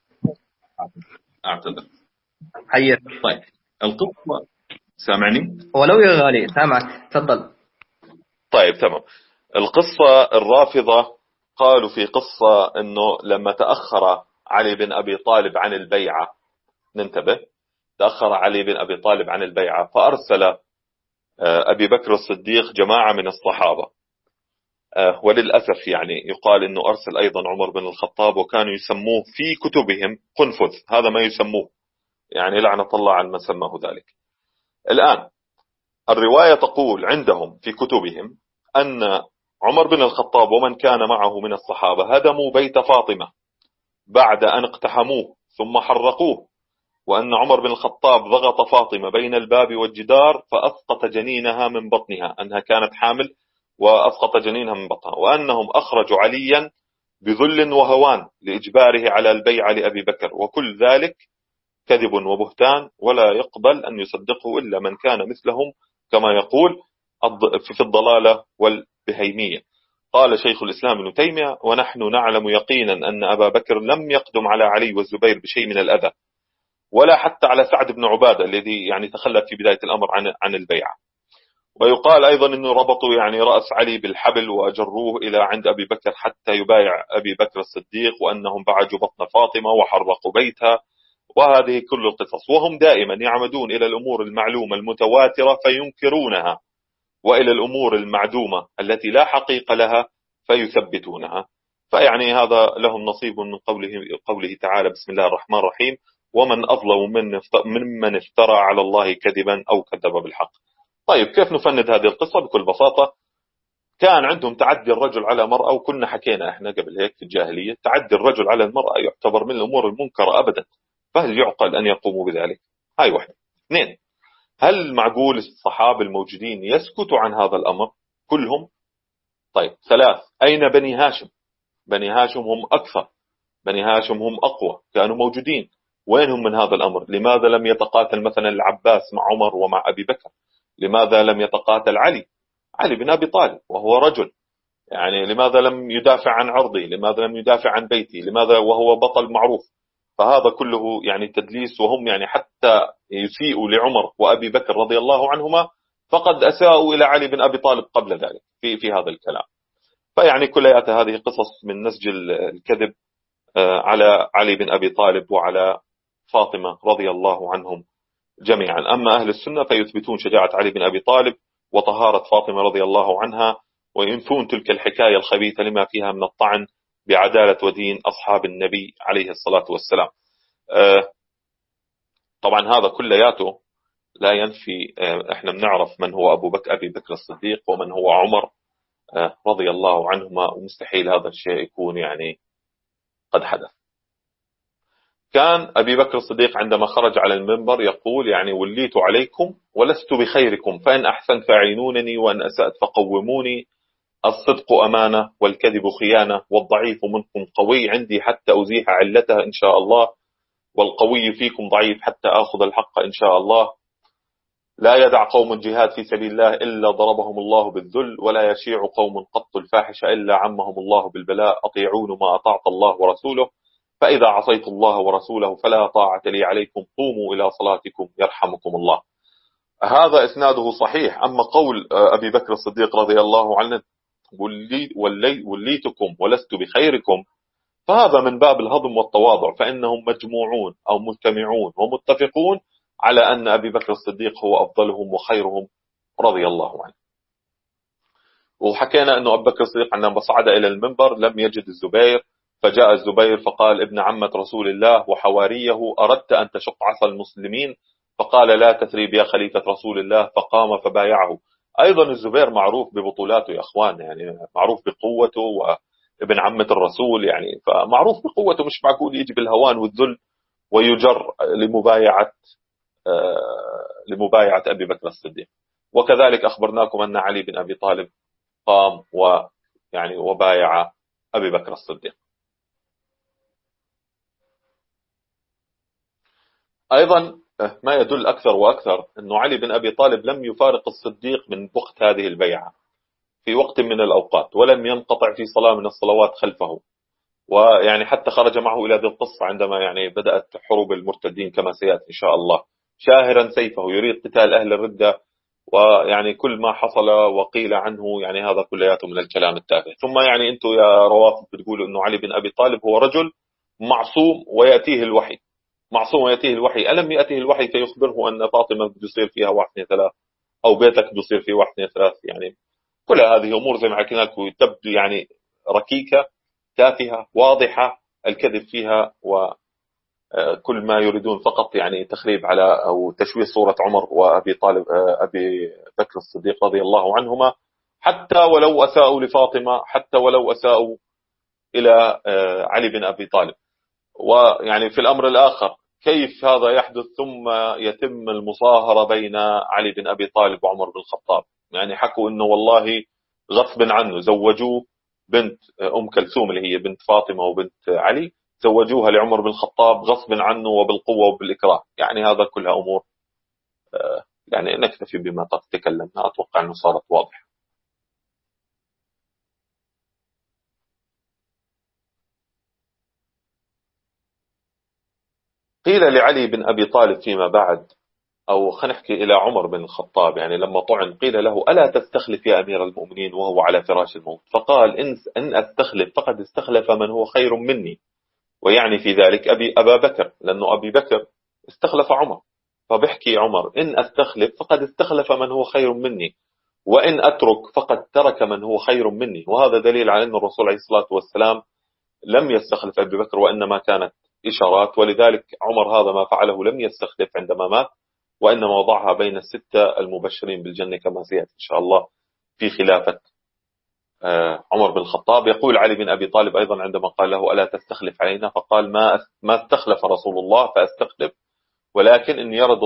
أعتذر.
حياك.
طيب القصة، سامعني؟
ولو يا غالي سامعك، تفضل.
طيب تمام. القصة الرافضة قالوا في قصة أنه لما تأخر علي بن أبي طالب عن البيعة، ننتبه، تأخر علي بن أبي طالب عن البيعة فأرسل أبي بكر الصديق جماعة من الصحابة، وللأسف يعني يقال أنه أرسل أيضا عمر بن الخطاب، وكانوا يسموه في كتبهم قنفذ، هذا ما يسموه، يعني لعنة الله على من سماه ذلك. الآن الرواية تقول عندهم في كتبهم أن عمر بن الخطاب ومن كان معه من الصحابة هدموا بيت فاطمة بعد أن اقتحموه ثم حرقوه، وأن عمر بن الخطاب ضغط فاطمة بين الباب والجدار فأسقط جنينها من بطنها، أنها كانت حامل وأسقط جنينها من بطنها، وأنهم أخرجوا عليا بذل وهوان لإجباره على البيعة لأبي بكر، وكل ذلك كذب وبهتان ولا يقبل أن يصدقه إلا من كان مثلهم، كما يقول في الضلالة والبهيمية. قال شيخ الإسلام ابن تيمية: ونحن نعلم يقينا أن أبا بكر لم يقدم على علي والزبير بشيء من الأذى، ولا حتى على سعد بن عبادة الذي يعني تخلف في بداية الأمر عن البيعة. ويقال أيضا أنه ربطوا يعني رأس علي بالحبل وأجروه إلى عند أبي بكر حتى يبايع أبي بكر الصديق، وأنهم بعجوا بطن فاطمة وحرقوا بيتها، وهذه كل القصص. وهم دائما يعمدون إلى الأمور المعلومة المتواترة فينكرونها، وإلى الأمور المعدومة التي لا حقيقة لها فيثبتونها. فيعني هذا لهم نصيب من قوله تعالى: بسم الله الرحمن الرحيم: ومن أظلم ممن افترى على الله كذبا أو كذب بالحق. طيب كيف نفند هذه القصة؟ بكل بساطة، كان عندهم تعدي الرجل على مرأة، وكنا حكينا احنا قبل هيك في الجاهلية تعدي الرجل على المرأة يعتبر من الأمور المنكرة أبدا، فهل يعقل أن يقوموا بذلك؟ هاي واحدة. اثنين، هل معقول الصحابة الموجودين يسكتوا عن هذا الأمر كلهم؟ طيب ثلاث، أين بني هاشم؟ بني هاشم هم أكثر، بني هاشم هم أقوى، كانوا موجودين، وينهم من هذا الأمر؟ لماذا لم يتقاتل مثلا العباس مع عمر ومع أبي بكر؟ لماذا لم يتقاتل علي بن أبي طالب وهو رجل؟ يعني لماذا لم يدافع عن عرضي؟ لماذا لم يدافع عن بيتي؟ لماذا وهو بطل معروف؟ فهذا كله يعني تدليس، وهم يعني حتى يسيئوا لعمر وأبي بكر رضي الله عنهما فقد أساءوا إلى علي بن أبي طالب قبل ذلك في هذا الكلام. فيعني كليات هذه قصص من نسج الكذب على علي بن أبي طالب وعلى فاطمة رضي الله عنهم جميعا. أما أهل السنة فيثبتون شجاعة علي بن أبي طالب وطهارة فاطمة رضي الله عنها، وينفون تلك الحكاية الخبيثة لما فيها من الطعن بعدالة ودين أصحاب النبي عليه الصلاة والسلام. طبعا هذا كلياته لا ينفي، احنا بنعرف من هو أبي بكر الصديق ومن هو عمر رضي الله عنهما، ومستحيل هذا الشيء يكون يعني قد حدث. كان أبي بكر الصديق عندما خرج على المنبر يقول: يعني وليت عليكم ولست بخيركم، فإن أحسنت فأعينونني وإن أسأت فقوموني، الصدق أمانة والكذب خيانة، والضعيف منكم قوي عندي حتى أزيح علته إن شاء الله، والقوي فيكم ضعيف حتى آخذ الحق إن شاء الله. لا يدع قوم الجهاد في سبيل الله إلا ضربهم الله بالذل، ولا يشيع قوم قط الفاحش إلا عمهم الله بالبلاء، أطيعون ما أطعت الله ورسوله، فإذا عصيت الله ورسوله فلا طاعة لي عليكم، قوموا إلى صلاتكم يرحمكم الله. هذا إسناده صحيح. أما قول أبي بكر الصديق رضي الله عنه: وليتكم ولست بخيركم، فهذا من باب الهضم والتواضع، فإنهم مجموعون أو مجتمعون ومتفقون على أن أبي بكر الصديق هو أفضلهم وخيرهم رضي الله عنه. وحكينا أنه أبو بكر الصديق عندما صعد إلى المنبر لم يجد الزبير، فجاء الزبير فقال: ابن عمة رسول الله وحواريه، أردت أن تشق عصا المسلمين؟ فقال: لا تثريب يا خليفة رسول الله، فقام فبايعه. أيضا الزبير معروف ببطولاته يا أخوان، يعني معروف بقوته، وابن عمة الرسول يعني فمعروف بقوته، مش معقول يجي بالهوان والذل ويجر لمبايعة أبي بكر الصديق. وكذلك أخبرناكم أن علي بن أبي طالب قام ويعني وبايع أبي بكر الصديق. أيضا ما يدل أكثر وأكثر أنه علي بن أبي طالب لم يفارق الصديق من وقت هذه البيعة في وقت من الأوقات، ولم ينقطع في صلاة من الصلوات خلفه. ويعني حتى خرج معه إلى ذي القصة عندما يعني بدأت حروب المرتدين كما سيأتي إن شاء الله، شاهرا سيفه يريد قتال أهل الردة. ويعني كل ما حصل وقيل عنه يعني هذا كلياته من الكلام التافه. ثم يعني أنتم يا روافض بتقولوا أنه علي بن أبي طالب هو رجل معصوم ويأتيه الوحي، معصوم ويأتيه الوحي. ألم يأتيه الوحي فيخبره أن فاطمة بده يصير فيها واحد اثنين ثلاث، أو بيتك بده يصير فيه واحد اثنين ثلاث؟ يعني كل هذه أمور زي ما حكينا لكم تبدو يعني ركيكة تافهة واضحة الكذب فيها، وكل ما يريدون فقط يعني تخريب على أو تشويه صورة عمر وأبي طالب أبي بكر الصديق رضي الله عنهما، حتى ولو أساءوا لفاطمة، حتى ولو أساءوا إلى علي بن أبي طالب. ويعني في الأمر الآخر كيف هذا يحدث ثم يتم المصاهرة بين علي بن أبي طالب وعمر بن الخطاب؟ يعني حكوا إنه والله غصب عنه زوجوه بنت أم كلثوم اللي هي بنت فاطمة وبنت علي، زوجوها لعمر بن الخطاب غصب عنه وبالقوة وبالإكراه. يعني هذا كلها أمور يعني نكتفي بما تكلمنا، أتوقع أنه صارت واضحة. قيل لعلي بن أبي طالب فيما بعد، أو خلينا نحكي إلى عمر بن الخطاب، يعني لما طعن قيل له ألا تستخلف يا أمير المؤمنين وهو على فراش الموت؟ فقال إن أستخلف فقد استخلف من هو خير مني، ويعني في ذلك أبا بكر، لأنه أبي بكر استخلف عمر. فبحكي عمر إن أستخلف فقد استخلف من هو خير مني، وإن أترك فقد ترك من هو خير مني. وهذا دليل على أن الرسول عليه الصلاة والسلام لم يستخلف أبي بكر، وإنما كانت إشارات. ولذلك عمر هذا ما فعله لم يستخلف عندما مات، وإنما وضعها بين الستة المبشرين بالجنة كما سيأتي إن شاء الله في خلافة عمر بن الخطاب. يقول علي بن أبي طالب أيضا عندما قال له ألا تستخلف علينا، فقال ما استخلف رسول الله فأستخلف، ولكن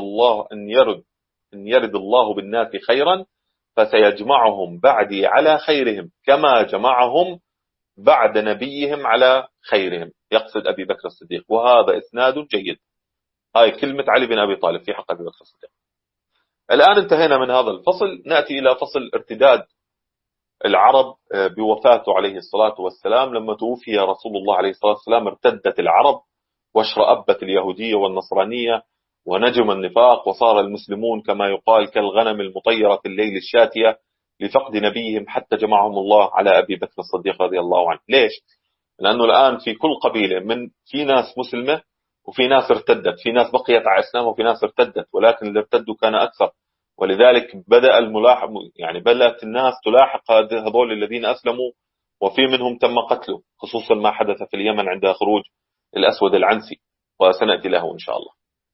إن يرد الله بالناس خيرا فسيجمعهم بعدي على خيرهم كما جمعهم بعد نبيهم على خيرهم، يقصد أبي بكر الصديق. وهذا إسناد جيد. هاي كلمة علي بن أبي طالب في حق أبي بكر الصديق. الآن انتهينا من هذا الفصل، نأتي إلى فصل ارتداد العرب بوفاته عليه الصلاة والسلام. لما توفي رسول الله عليه الصلاة والسلام ارتدت العرب واشرأبت اليهودية والنصرانية ونجم النفاق، وصار المسلمون كما يقال كالغنم المطيرة في الليل الشاتية لفقد نبيهم، حتى جمعهم الله على أبي بكر الصديق رضي الله عنه. ليش؟ لأنه الآن في كل قبيلة في ناس مسلمة وفي ناس ارتدت، في ناس بقيت على إسلام وفي ناس ارتدت، ولكن اللي ارتدوا كان أكثر. ولذلك بدأ يعني بدأت الناس تلاحق هذول الذين أسلموا، وفي منهم تم قتله، خصوصا ما حدث في اليمن عند خروج الأسود العنسي، وسنأتي له إن شاء الله.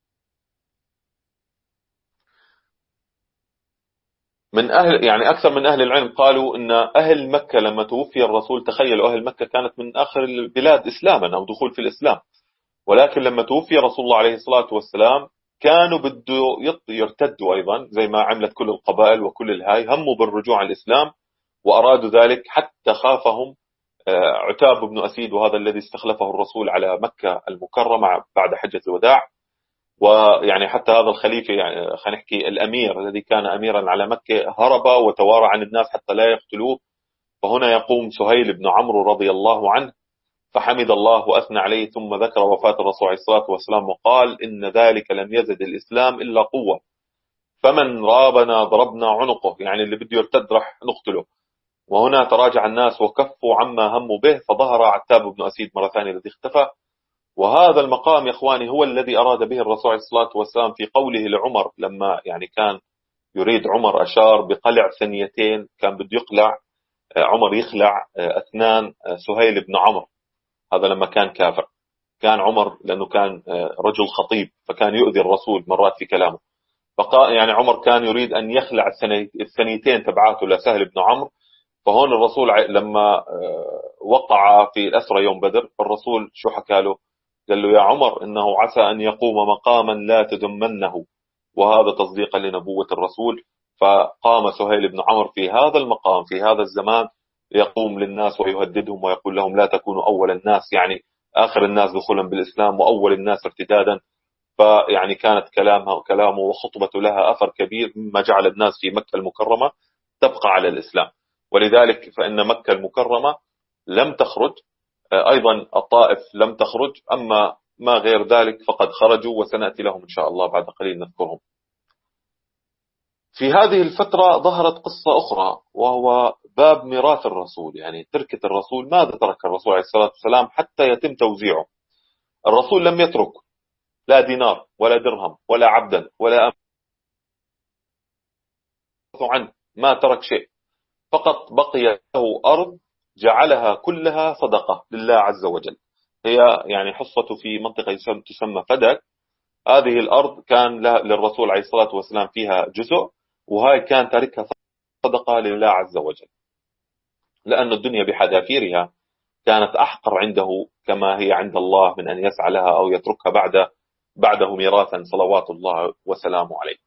من يعني أكثر من أهل العلم قالوا إن أهل مكة لما توفي الرسول، تخيلوا أهل مكة كانت من آخر البلاد إسلاما أو دخول في الإسلام، ولكن لما توفي رسول الله عليه الصلاة والسلام كانوا بده يرتدوا أيضا زي ما عملت كل القبائل وكل الهاي، هموا بالرجوع الإسلام وأرادوا ذلك، حتى خافهم عتاب بن أسيد، وهذا الذي استخلفه الرسول على مكة المكرمة بعد حجة الوداع. ويعني حتى هذا الخليفة يعني خلينا نحكي الأمير الذي كان أميرا على مكة هرب وتوارى عن الناس حتى لا يقتلوه. فهنا يقوم سهيل بن عمرو رضي الله عنه فحمد الله وأثنى عليه، ثم ذكر وفاة الرسول عليه الصلاة والسلام وقال إن ذلك لم يزد الإسلام إلا قوة، فمن رابنا ضربنا عنقه، يعني اللي بده يرتد رح نقتله. وهنا تراجع الناس وكفوا عما هموا به، فظهر عتاب بن أسيد مرة ثانية الذي اختفى. وهذا المقام يا إخواني هو الذي أراد به الرسول عليه الصلاة والسلام في قوله لعمر، لما يعني كان يريد عمر أشار بقلع ثنيتين، كان بده يقلع عمر يخلع أثنان سهيل بن عمرو. هذا لما كان كافر، كان عمر لأنه كان رجل خطيب فكان يؤذي الرسول مرات في كلامه، فقال يعني عمر كان يريد أن يخلع الثنيتين تبعاته لسهل بن عمرو. فهون الرسول لما وقع في الأسرى يوم بدر، الرسول شو حكى له؟ قال له يا عمر إنه عسى أن يقوم مقاما لا تدمنه، وهذا تصديقا لنبوة الرسول. فقام سهيل بن عمرو في هذا المقام في هذا الزمان يقوم للناس ويهددهم ويقول لهم لا تكونوا أول الناس، يعني آخر الناس دخولا بالإسلام وأول الناس ارتدادا. فيعني كانت كلامه وخطبته لها أثر كبير، مما جعل الناس في مكة المكرمة تبقى على الإسلام. ولذلك فإن مكة المكرمة لم تخرج، أيضا الطائف لم تخرج، أما ما غير ذلك فقد خرجوا، وسنأتي لهم إن شاء الله بعد قليل نذكرهم. في هذه الفترة ظهرت قصة أخرى، وهو باب ميراث الرسول، يعني تركة الرسول، ماذا ترك الرسول عليه الصلاة والسلام حتى يتم توزيعه. الرسول لم يترك لا دينار ولا درهم ولا عبدا ولا أمة عنه، ما ترك شيء، فقط بقي له أرض جعلها كلها صدقة لله عز وجل. هي يعني حصة في منطقة تسمى فدك. هذه الأرض كان للرسول عليه الصلاة والسلام فيها جزء، وهاي كان تاركها صدقة لله عز وجل، لأن الدنيا بحذافيرها كانت أحقر عنده كما هي عند الله من أن يسعى لها أو يتركها بعده ميراثا صلوات الله وسلامه عليه.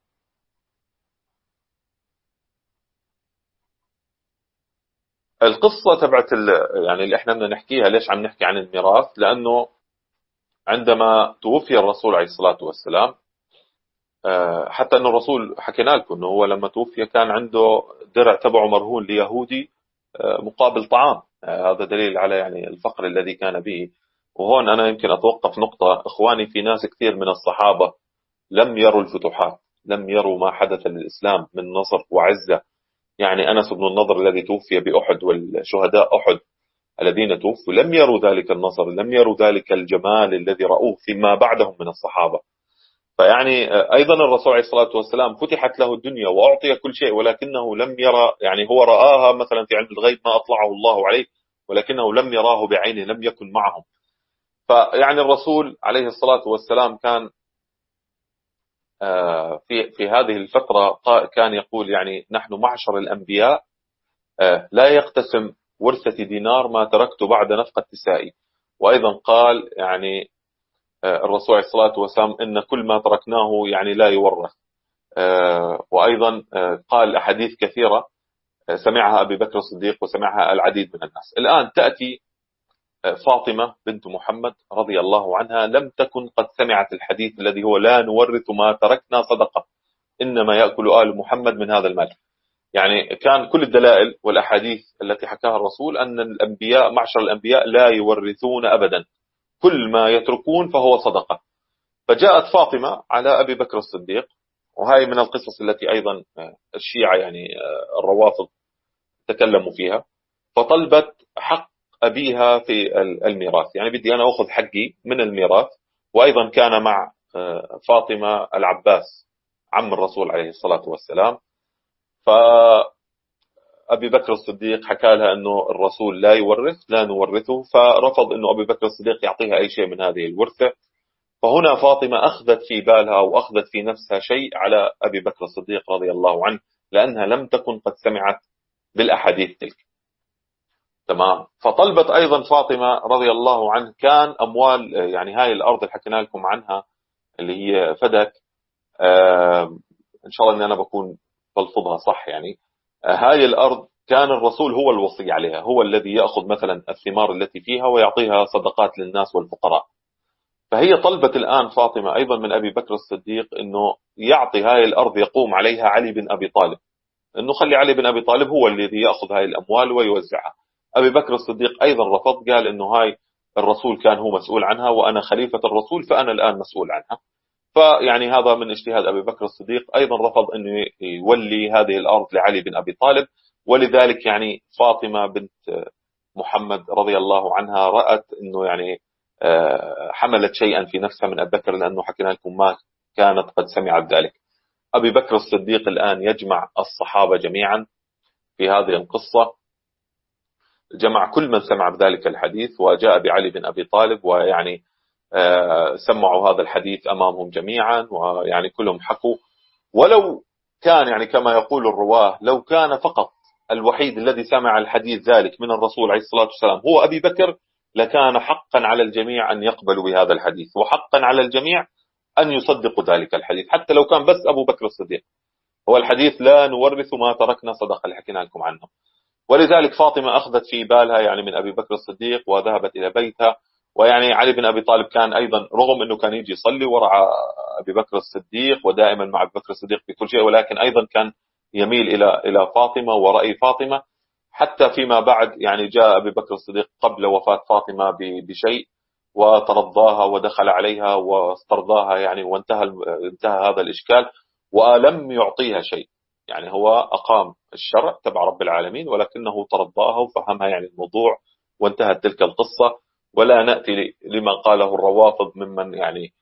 القصة تبعت يعني اللي احنا بدنا نحكيها، ليش عم نحكي عن الميراث؟ لأنه عندما توفي الرسول عليه الصلاة والسلام، حتى أن الرسول حكينا لكم أنه هو لما توفي كان عنده درع تبعه مرهون ليهودي مقابل طعام. هذا دليل على يعني الفقر الذي كان به. وهون أنا يمكن أتوقف نقطة، إخواني، في ناس كثير من الصحابة لم يروا الفتوحات، لم يروا ما حدث للإسلام من نصر وعزة. يعني أنس بن النضر الذي توفي بأحد والشهداء أحد الذين توفوا لم يروا ذلك النصر، لم يروا ذلك الجمال الذي رأوه فيما بعدهم من الصحابة. فيعني أيضا الرسول عليه الصلاة والسلام فتحت له الدنيا وأعطي كل شيء، ولكنه لم يرى، يعني هو رآها مثلا في علم الغيب ما أطلعه الله عليه، ولكنه لم يراه بعينه، لم يكن معهم. فيعني الرسول عليه الصلاة والسلام كان في هذه الفترة كان يقول يعني نحن معشر الأنبياء لا يقتسم ورثة دينار ما تركت بعد نفقة نسائي. وأيضا قال يعني الرسول عليه الصلاة والسلام إن كل ما تركناه يعني لا يورث. وأيضا قال أحاديث كثيرة سمعها أبي بكر الصديق وسمعها العديد من الناس. الآن تأتي فاطمة بنت محمد رضي الله عنها، لم تكن قد سمعت الحديث الذي هو لا نورث ما تركنا صدقة، إنما يأكل آل محمد من هذا المال. يعني كان كل الدلائل والأحاديث التي حكاها الرسول أن الأنبياء معشر الأنبياء لا يورثون أبدا، كل ما يتركون فهو صدقة. فجاءت فاطمة على أبي بكر الصديق، وهي من القصص التي أيضا الشيعة يعني الروافض تكلموا فيها، فطلبت حق أبيها في الميراث، يعني بدي أنا أخذ حقي من الميراث. وأيضا كان مع فاطمة العباس عم الرسول عليه الصلاة والسلام. فأبي بكر الصديق حكى لها أنه الرسول لا يورث، لا نورثه، فرفض أنه أبي بكر الصديق يعطيها أي شيء من هذه الورثة. فهنا فاطمة أخذت في بالها أو أخذت في نفسها شيء على أبي بكر الصديق رضي الله عنه، لأنها لم تكن قد سمعت بالأحاديث تلك. تمام. فطلبت أيضا فاطمة رضي الله عنه، كان أموال يعني هاي الأرض اللي حكينا لكم عنها اللي هي فدك، إن شاء الله أن أنا بكون بلفظها صح، يعني هاي الأرض كان الرسول هو الوصي عليها، هو الذي يأخذ مثلا الثمار التي فيها ويعطيها صدقات للناس والفقراء. فهي طلبت الآن فاطمة أيضا من أبي بكر الصديق أنه يعطي هاي الأرض يقوم عليها علي بن أبي طالب، أنه خلي علي بن أبي طالب هو الذي يأخذ هاي الأموال ويوزعها. أبي بكر الصديق أيضا رفض، قال أنه هاي الرسول كان هو مسؤول عنها، وأنا خليفة الرسول فأنا الآن مسؤول عنها. فيعني هذا من اجتهاد أبي بكر الصديق، أيضا رفض أنه يولي هذه الأرض لعلي بن أبي طالب. ولذلك يعني فاطمة بنت محمد رضي الله عنها رأت أنه يعني حملت شيئا في نفسها من أبي بكر، لأنه حكينا لكم ما كانت قد سمعت ذلك. أبي بكر الصديق الآن يجمع الصحابة جميعا في هذه القصة، جمع كل من سمع بذلك الحديث وجاء بعلي بن أبي طالب، ويعني سمعوا هذا الحديث أمامهم جميعا، ويعني كلهم حكوا. ولو كان يعني كما يقول الرواه، لو كان فقط الوحيد الذي سمع الحديث ذلك من الرسول عليه الصلاة والسلام هو أبي بكر، لكان حقا على الجميع أن يقبلوا بهذا الحديث، وحقا على الجميع أن يصدقوا ذلك الحديث، حتى لو كان بس أبو بكر الصديق. هو الحديث لا نورث ما تركنا صدقة اللي حكينا لكم عنه. ولذلك فاطمة أخذت في بالها يعني من أبي بكر الصديق، وذهبت إلى بيتها ويعني علي بن أبي طالب كان أيضا رغم أنه كان يجي يصلي وراء أبي بكر الصديق ودائما مع أبي بكر الصديق في كل شيء، ولكن أيضا كان يميل إلى فاطمة ورأي فاطمة. حتى فيما بعد يعني جاء أبي بكر الصديق قبل وفاة فاطمة بشيء وترضاها ودخل عليها واسترضاها يعني، انتهى هذا الإشكال ولم يعطيها شيء. يعني هو أقام الشرع تبع رب العالمين ولكنه ترضاها وفهمها يعني الموضوع وانتهت تلك القصة. ولا نأتي لما قاله الروافض ممن يعني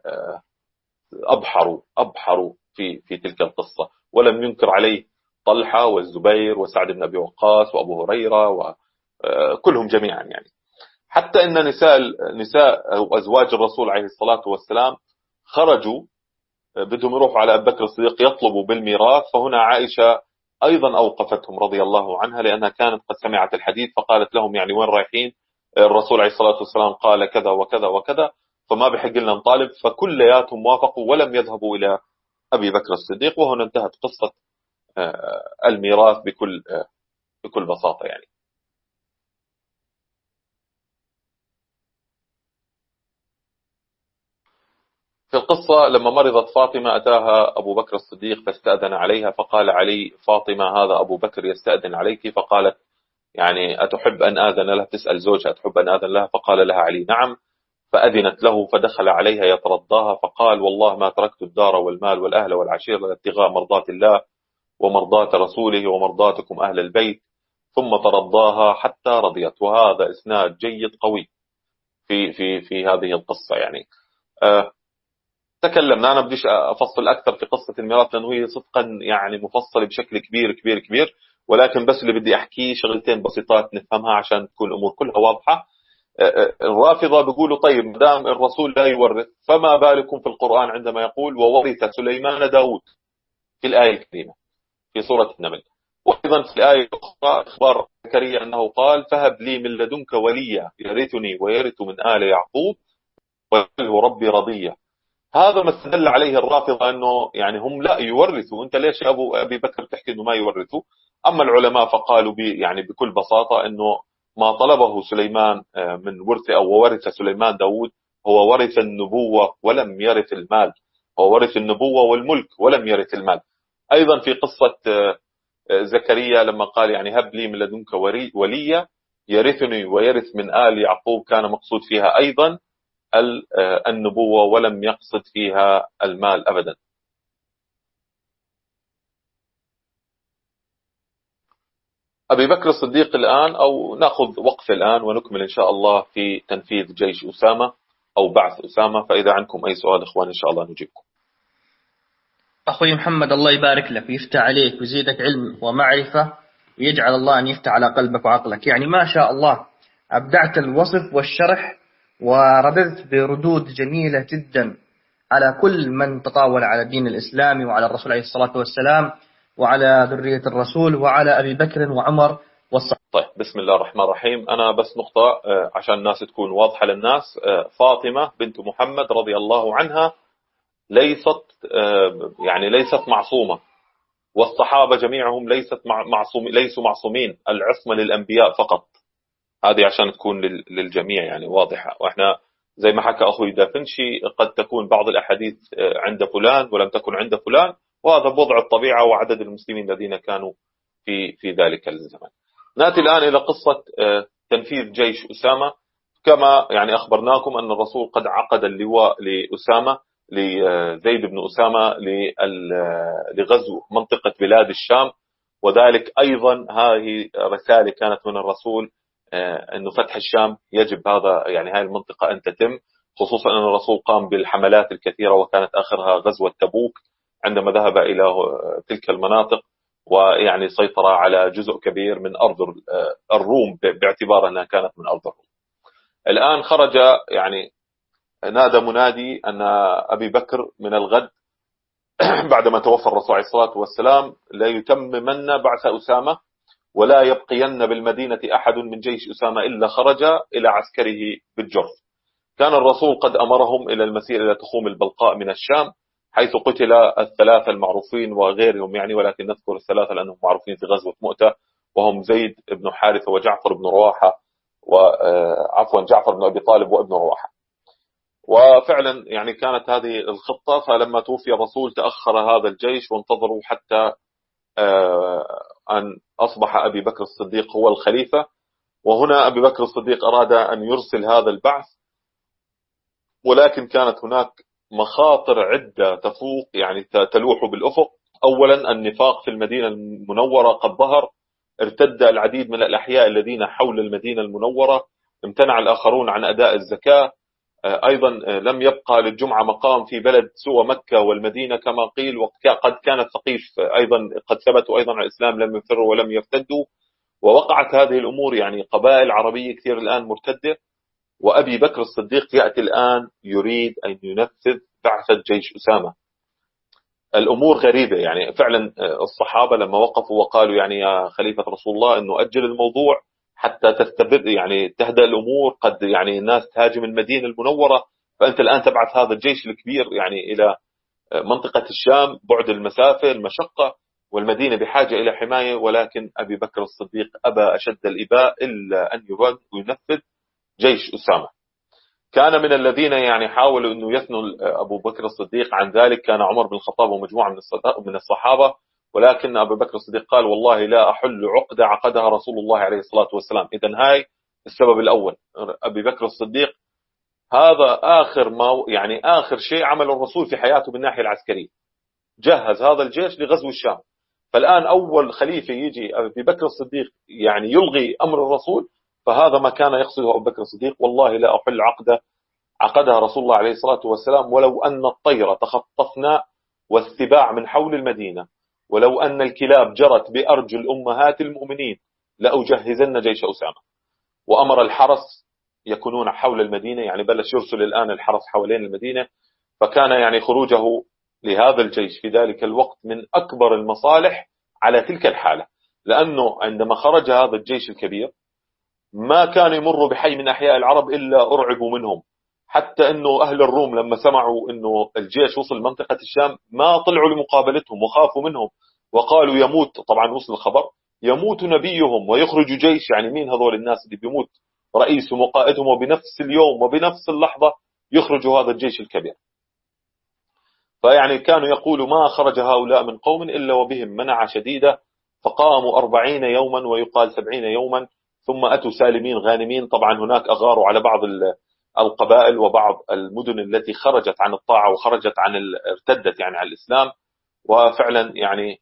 أبحروا في تلك القصة، ولم ينكر عليه طلحة والزبير وسعد بن أبي وقاص وأبو هريرة وكلهم جميعا يعني. حتى إن نساء وأزواج الرسول عليه الصلاة والسلام خرجوا بدهم يروحوا على أبي بكر الصديق يطلبوا بالميراث، فهنا عائشة أيضا أوقفتهم رضي الله عنها لأنها كانت قد سمعت الحديث، فقالت لهم يعني وين رايحين؟ الرسول عليه الصلاة والسلام قال كذا وكذا وكذا، فما بحق لنا نطالب. فكلياتهم وافقوا ولم يذهبوا إلى أبي بكر الصديق، وهنا انتهت قصة الميراث بكل بساطة يعني. في القصة لما مرضت فاطمة أتاها أبو بكر الصديق فاستأذن عليها، فقال علي فاطمة هذا أبو بكر يستأذن عليك، فقالت يعني أتحب أن آذن له؟ تسأل زوجها أتحب أن آذن لها؟ فقال لها علي نعم، فأذنت له فدخل عليها يترضاها، فقال والله ما تركت الدار والمال والأهل والعشيرة لابتغاء مرضات الله ومرضات رسوله ومرضاتكم أهل البيت، ثم ترضاها حتى رضيت. وهذا إسناد جيد قوي في هذه القصة يعني. تكلمنا، أنا بديش أفصل أكثر في قصة الميراث لأنه هي صدقا يعني مفصلة بشكل كبير كبير كبير، ولكن بس اللي بدي أحكيه شغلتين بسيطات نفهمها عشان تكون الأمور كلها واضحة. الرافضة بيقولوا طيب مدام الرسول لا يورث فما بالكم في القرآن عندما يقول وورث سليمان داود في الآية الكريمة في سورة النمل، وأيضا في الآية الأخرى إخبار زكريا أنه قال فهب لي من لدنك وليا يرثني ويرث من آل يعقوب واجعله ربي رضيا. هذا ما استدل عليه الرافضة أنه يعني هم لا يورثوا، أنت ليش يا أبي بكر تحكي أنه ما يورثوا؟ أما العلماء فقالوا يعني بكل بساطة أنه ما طلبه سليمان من ورث أو ورث سليمان داود هو ورث النبوة ولم يرث المال، هو ورث النبوة والملك ولم يرث المال. أيضا في قصة زكريا لما قال يعني هب لي من لدنك وليا يرثني ويرث من آل يعقوب، كان مقصود فيها أيضا النبوة ولم يقصد فيها المال أبدا. أبي بكر الصديق الآن، أو نأخذ وقف الآن ونكمل إن شاء الله في تنفيذ جيش أسامة أو بعث أسامة. فإذا عندكم أي سؤال إخوان إن شاء الله نجيبكم.
أخوي محمد الله يبارك لك ويفتح عليك ويزيدك علم ومعرفة ويجعل الله أن يفتح على قلبك وعقلك. يعني ما شاء الله أبدعت الوصف والشرح ورددت بردود جميلة جدا على كل من تطاول على الدين الإسلامي وعلى الرسول عليه الصلاة والسلام وعلى ذرية الرسول وعلى أبي بكر وعمر والصحابة.
طيب بسم الله الرحمن الرحيم. أنا بس نقطة عشان الناس تكون واضحة للناس. فاطمة بنت محمد رضي الله عنها ليست معصومة، والصحابة جميعهم ليسوا معصومين، العصمة للأنبياء فقط. هذه عشان تكون للجميع يعني واضحة. وإحنا زي ما حكى أخوي دافنشي قد تكون بعض الأحاديث عند فلان ولم تكن عند فلان، وهذا بوضع الطبيعة وعدد المسلمين الذين كانوا في ذلك الزمان. نأتي الآن إلى قصة تنفيذ جيش أسامة. كما يعني أخبرناكم أن الرسول قد عقد اللواء لأسامة لزيد بن أسامة لغزو منطقة بلاد الشام، وذلك أيضا هذه رسالة كانت من الرسول أنه فتح الشام يجب هذا يعني هذه المنطقة أن تتم، خصوصا أن الرسول قام بالحملات الكثيرة وكانت آخرها غزوة تبوك عندما ذهب إلى تلك المناطق ويعني سيطر على جزء كبير من أرض الروم باعتبار أنها كانت من أرض الروم. الآن خرج يعني نادى منادي أن أبي بكر من الغد بعدما توفى الرسول عليه الصلاة والسلام لا يتممن بعث أسامة ولا يبقين بالمدينة أحد من جيش أسامة إلا خرج إلى عسكره بالجرف. كان الرسول قد أمرهم إلى المسير إلى تخوم البلقاء من الشام، حيث قتل الثلاثة المعروفين وغيرهم يعني، ولكن نذكر الثلاثة لأنهم معروفين في غزوة مؤتة، وهم زيد بن حارثة وجعفر بن رواحة وعفوا جعفر بن أبي طالب وابن رواحة. وفعلا يعني كانت هذه الخطة. فلما توفي الرسول تأخر هذا الجيش وانتظروا حتى أن أصبح أبي بكر الصديق هو الخليفة. وهنا أبي بكر الصديق أراد أن يرسل هذا البعث، ولكن كانت هناك مخاطر عدة تفوق يعني تلوح بالأفق. أولا النفاق في المدينة المنورة قد ظهر، ارتد العديد من الأحياء الذين حول المدينة المنورة، امتنع الآخرون عن أداء الزكاة. أيضا لم يبقى للجمعة مقام في بلد سوى مكة والمدينة كما قيل، وقد كانت ثقيف أيضا قد ثبتوا أيضا على الإسلام، لم يفروا ولم يرتدوا. ووقعت هذه الأمور يعني قبائل عربية كثير الآن مرتدة، وأبي بكر الصديق يأتي الآن يريد أن ينفذ بعثة جيش أسامة. الأمور غريبة يعني فعلا. الصحابة لما وقفوا وقالوا يعني يا خليفة رسول الله أنه أجل الموضوع حتى تستبد يعني تهدأ الأمور، قد يعني الناس تهاجم المدينة المنورة، فأنت الآن تبعث هذا الجيش الكبير يعني إلى منطقة الشام، بعد المسافة المشقة، والمدينة بحاجة إلى حماية. ولكن أبي بكر الصديق أبى أشد الإباء إلا أن ينفذ جيش أسامة. كان من الذين يعني حاولوا أنه يثنوا أبو بكر الصديق عن ذلك كان عمر بن الخطاب ومجموعة من الصحابة، ولكن أبو بكر الصديق قال والله لا أحل عقدة عقدها رسول الله عليه الصلاة والسلام. إذن هاي السبب الأول. أبي بكر الصديق هذا آخر شيء عمل الرسول في حياته من الناحية العسكرية، جهز هذا الجيش لغزو الشام. فالآن أول خليفة يجي أبي بكر الصديق يعني يلغي أمر الرسول، فهذا ما كان يقصده أبو بكر الصديق. والله لا أحل عقدها رسول الله عليه الصلاة والسلام، ولو أن الطير تخطفنا والسباع من حول المدينة، ولو أن الكلاب جرت بأرجل أمهات المؤمنين لأجهزن جيش أسامة. وأمر الحرس يكونون حول المدينة، يعني بلش يرسل الآن الحرس حوالين المدينة. فكان يعني خروجه لهذا الجيش في ذلك الوقت من أكبر المصالح على تلك الحالة، لأنه عندما خرج هذا الجيش الكبير ما كان يمر بحي من أحياء العرب إلا أرعبوا منهم. حتى أنه أهل الروم لما سمعوا أنه الجيش وصل منطقة الشام ما طلعوا لمقابلتهم وخافوا منهم، وقالوا يموت، طبعا وصل الخبر يموت نبيهم ويخرج جيش، يعني مين هذول الناس اللي بيموت رئيسهم وقائدهم وبنفس اليوم وبنفس اللحظة يخرج هذا الجيش الكبير. فيعني كانوا يقولوا ما خرج هؤلاء من قوم إلا وبهم منع شديدة، فقاموا 40 يوما ويقال 70 يوما، ثم أتوا سالمين غانمين. طبعا هناك أغاروا على بعض القبائل وبعض المدن التي خرجت عن الطاعة وخرجت ارتدت يعني عن الإسلام. وفعلا يعني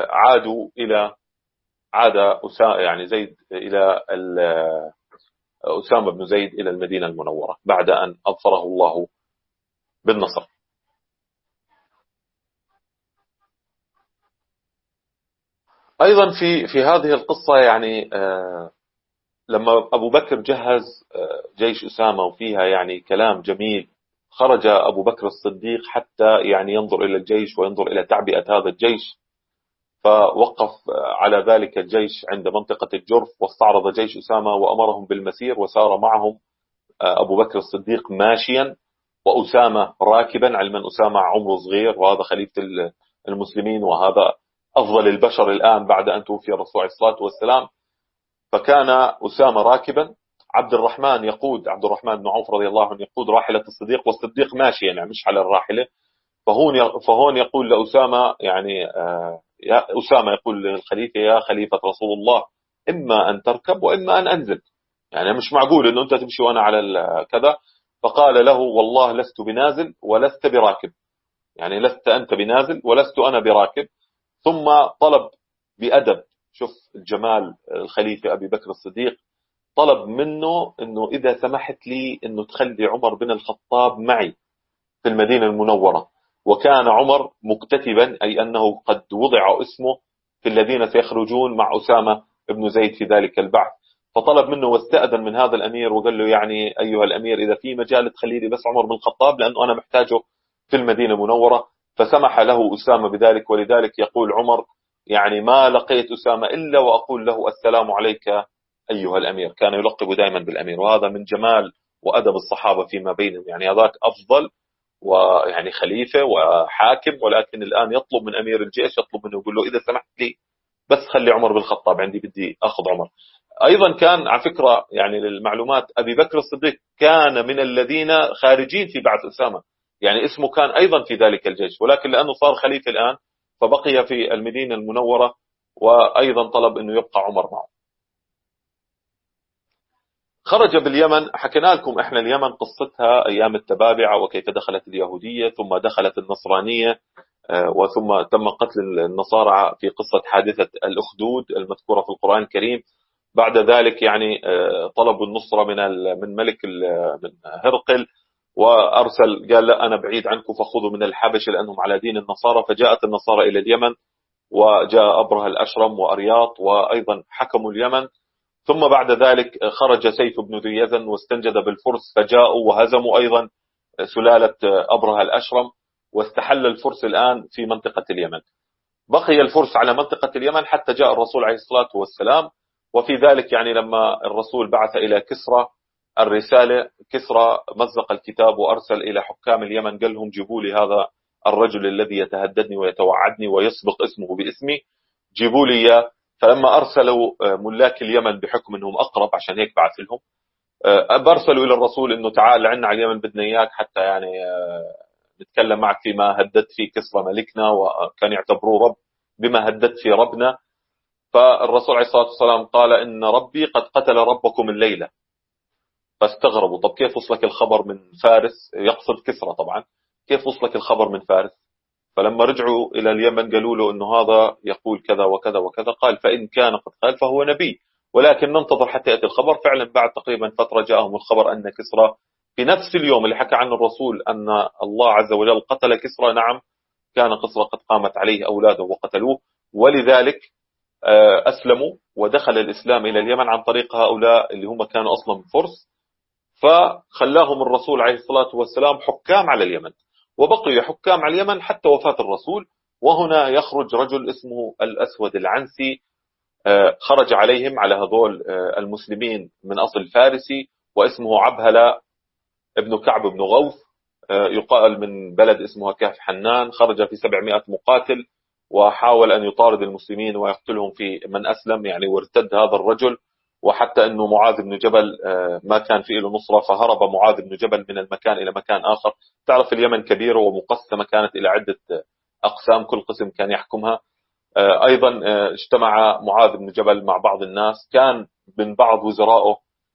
عاد يعني زيد إلى أسامة بن زيد إلى المدينة المنورة بعد أن أظفره الله بالنصر. أيضا في هذه القصة يعني لما أبو بكر جهز جيش أسامة، وفيها يعني كلام جميل، خرج أبو بكر الصديق حتى يعني ينظر إلى الجيش وينظر إلى تعبئة هذا الجيش. فوقف على ذلك الجيش عند منطقة الجرف واستعرض جيش أسامة وأمرهم بالمسير، وسار معهم أبو بكر الصديق ماشيا وأسامة راكبا، علما أسامة عمره صغير وهذا خليفة المسلمين وهذا أفضل البشر الآن بعد أن توفي الرسول عليه الصلاة والسلام. فكان أسامة راكبا، عبد الرحمن بن عوف رضي الله عنه يقود راحلة الصديق، والصديق ماشيا يعني مش على الراحلة. فهون يقول لأسامة يعني يا أسامة يقول للخليفة يا خليفة رسول الله إما أن تركب وإما أن أنزل، يعني مش معقول أنه أنت تمشي وأنا على كذا. فقال له والله لست بنازل ولست براكب، يعني لست أنت بنازل ولست أنا براكب. ثم طلب بأدب، شوف الجمال الخليفة أبي بكر الصديق، طلب منه أنه إذا سمحت لي أنه تخلي عمر بن الخطاب معي في المدينة المنورة. وكان عمر مكتتبا، أي أنه قد وضع اسمه في الذين سيخرجون مع أسامة بن زيد في ذلك البعث. فطلب منه واستأذن من هذا الأمير وقال له يعني أيها الأمير إذا في مجال تخلي لي بس عمر بن الخطاب لأنه أنا محتاجه في المدينة المنورة. فسمح له أسامة بذلك. ولذلك يقول عمر يعني ما لقيت أسامة إلا وأقول له السلام عليك أيها الأمير. كان يلقب دائما بالأمير، وهذا من جمال وأدب الصحابة فيما بينهم، يعني هذاك أفضل ويعني خليفة وحاكم، ولكن الآن يطلب من أمير الجيش، يطلب منه يقول له إذا سمحت لي بس خلي عمر بن الخطاب عندي، بدي أخذ عمر. أيضا كان على فكرة يعني للمعلومات أبي بكر الصديق كان من الذين خارجين في بعث أسامة، يعني اسمه كان أيضا في ذلك الجيش، ولكن لأنه صار خليفة الآن فبقي في المدينة المنورة، وأيضا طلب أنه يبقى عمر معه. خرج باليمن، حكينا لكم احنا اليمن قصتها ايام التبابعه وكيف دخلت اليهوديه ثم دخلت النصرانيه، وثم تم قتل النصارى في قصه حادثه الاخدود المذكوره في القران الكريم. بعد ذلك يعني طلبوا النصره من ملك من هرقل، وارسل قال لا انا بعيد عنكم فخذوا من الحبشه لانهم على دين النصارى، فجاءت النصارى الى اليمن، وجاء ابرهه الاشرم وارياط وايضا حكموا اليمن. ثم بعد ذلك خرج سيف بن ذي يزن واستنجد بالفرس فجاءوا وهزموا أيضا سلالة أبرهة الأشرم، واستحل الفرس الآن في منطقة اليمن. بقي الفرس على منطقة اليمن حتى جاء الرسول عليه الصلاة والسلام. وفي ذلك يعني لما الرسول بعث إلى كسرى الرسالة، كسرى مزق الكتاب وأرسل إلى حكام اليمن قال لهم جيبوا لي هذا الرجل الذي يتهددني ويتوعدني ويسبق اسمه باسمي، جيبوا لي إياه. فلما أرسلوا ملاك اليمن بحكم أنهم أقرب عشان هيك بعث لهم، أرسلوا إلى الرسول أنه تعال عنا على اليمن بدنا إياك حتى يعني نتكلم معك فيما هددت فيه كسرى ملكنا، وكان يعتبروه رب بما هددت في ربنا. فالرسول عليه الصلاة والسلام قال إن ربي قد قتل ربكم الليلة. فاستغربوا، طب كيف وصلك الخبر من فارس؟ يقصد كسرى طبعا، كيف وصلك الخبر من فارس؟ فلما رجعوا إلى اليمن قالوا له أنه هذا يقول كذا وكذا وكذا، قال فإن كان قد قال فهو نبي، ولكن ننتظر حتى يأتي الخبر. فعلا بعد تقريبا فترة جاءهم الخبر أن كسرى في نفس اليوم اللي حكى عنه الرسول أن الله عز وجل قتل كسرى، نعم كان كسرى قد قامت عليه أولاده وقتلوه، ولذلك أسلموا ودخل الإسلام إلى اليمن عن طريق هؤلاء اللي هم كانوا أصلا فرس. فخلاهم الرسول عليه الصلاة والسلام حكام على اليمن، وبقي حكام على اليمن حتى وفاة الرسول. وهنا يخرج رجل اسمه الأسود العنسي، خرج عليهم على هذول المسلمين من أصل فارسي، واسمه عبهلة ابن كعب بن غوث، يقال من بلد اسمها كهف حنان. خرج في 700 مقاتل وحاول أن يطارد المسلمين ويقتلهم في من أسلم يعني، وارتد هذا الرجل. وحتى أنه معاذ بن جبل ما كان في له نصرة، فهرب معاذ بن جبل من المكان إلى مكان آخر. تعرف اليمن كبيرة ومقسمة، كانت إلى عدة أقسام كل قسم كان يحكمها. أيضا اجتمع معاذ بن جبل مع بعض الناس، كان من بعض وزرائه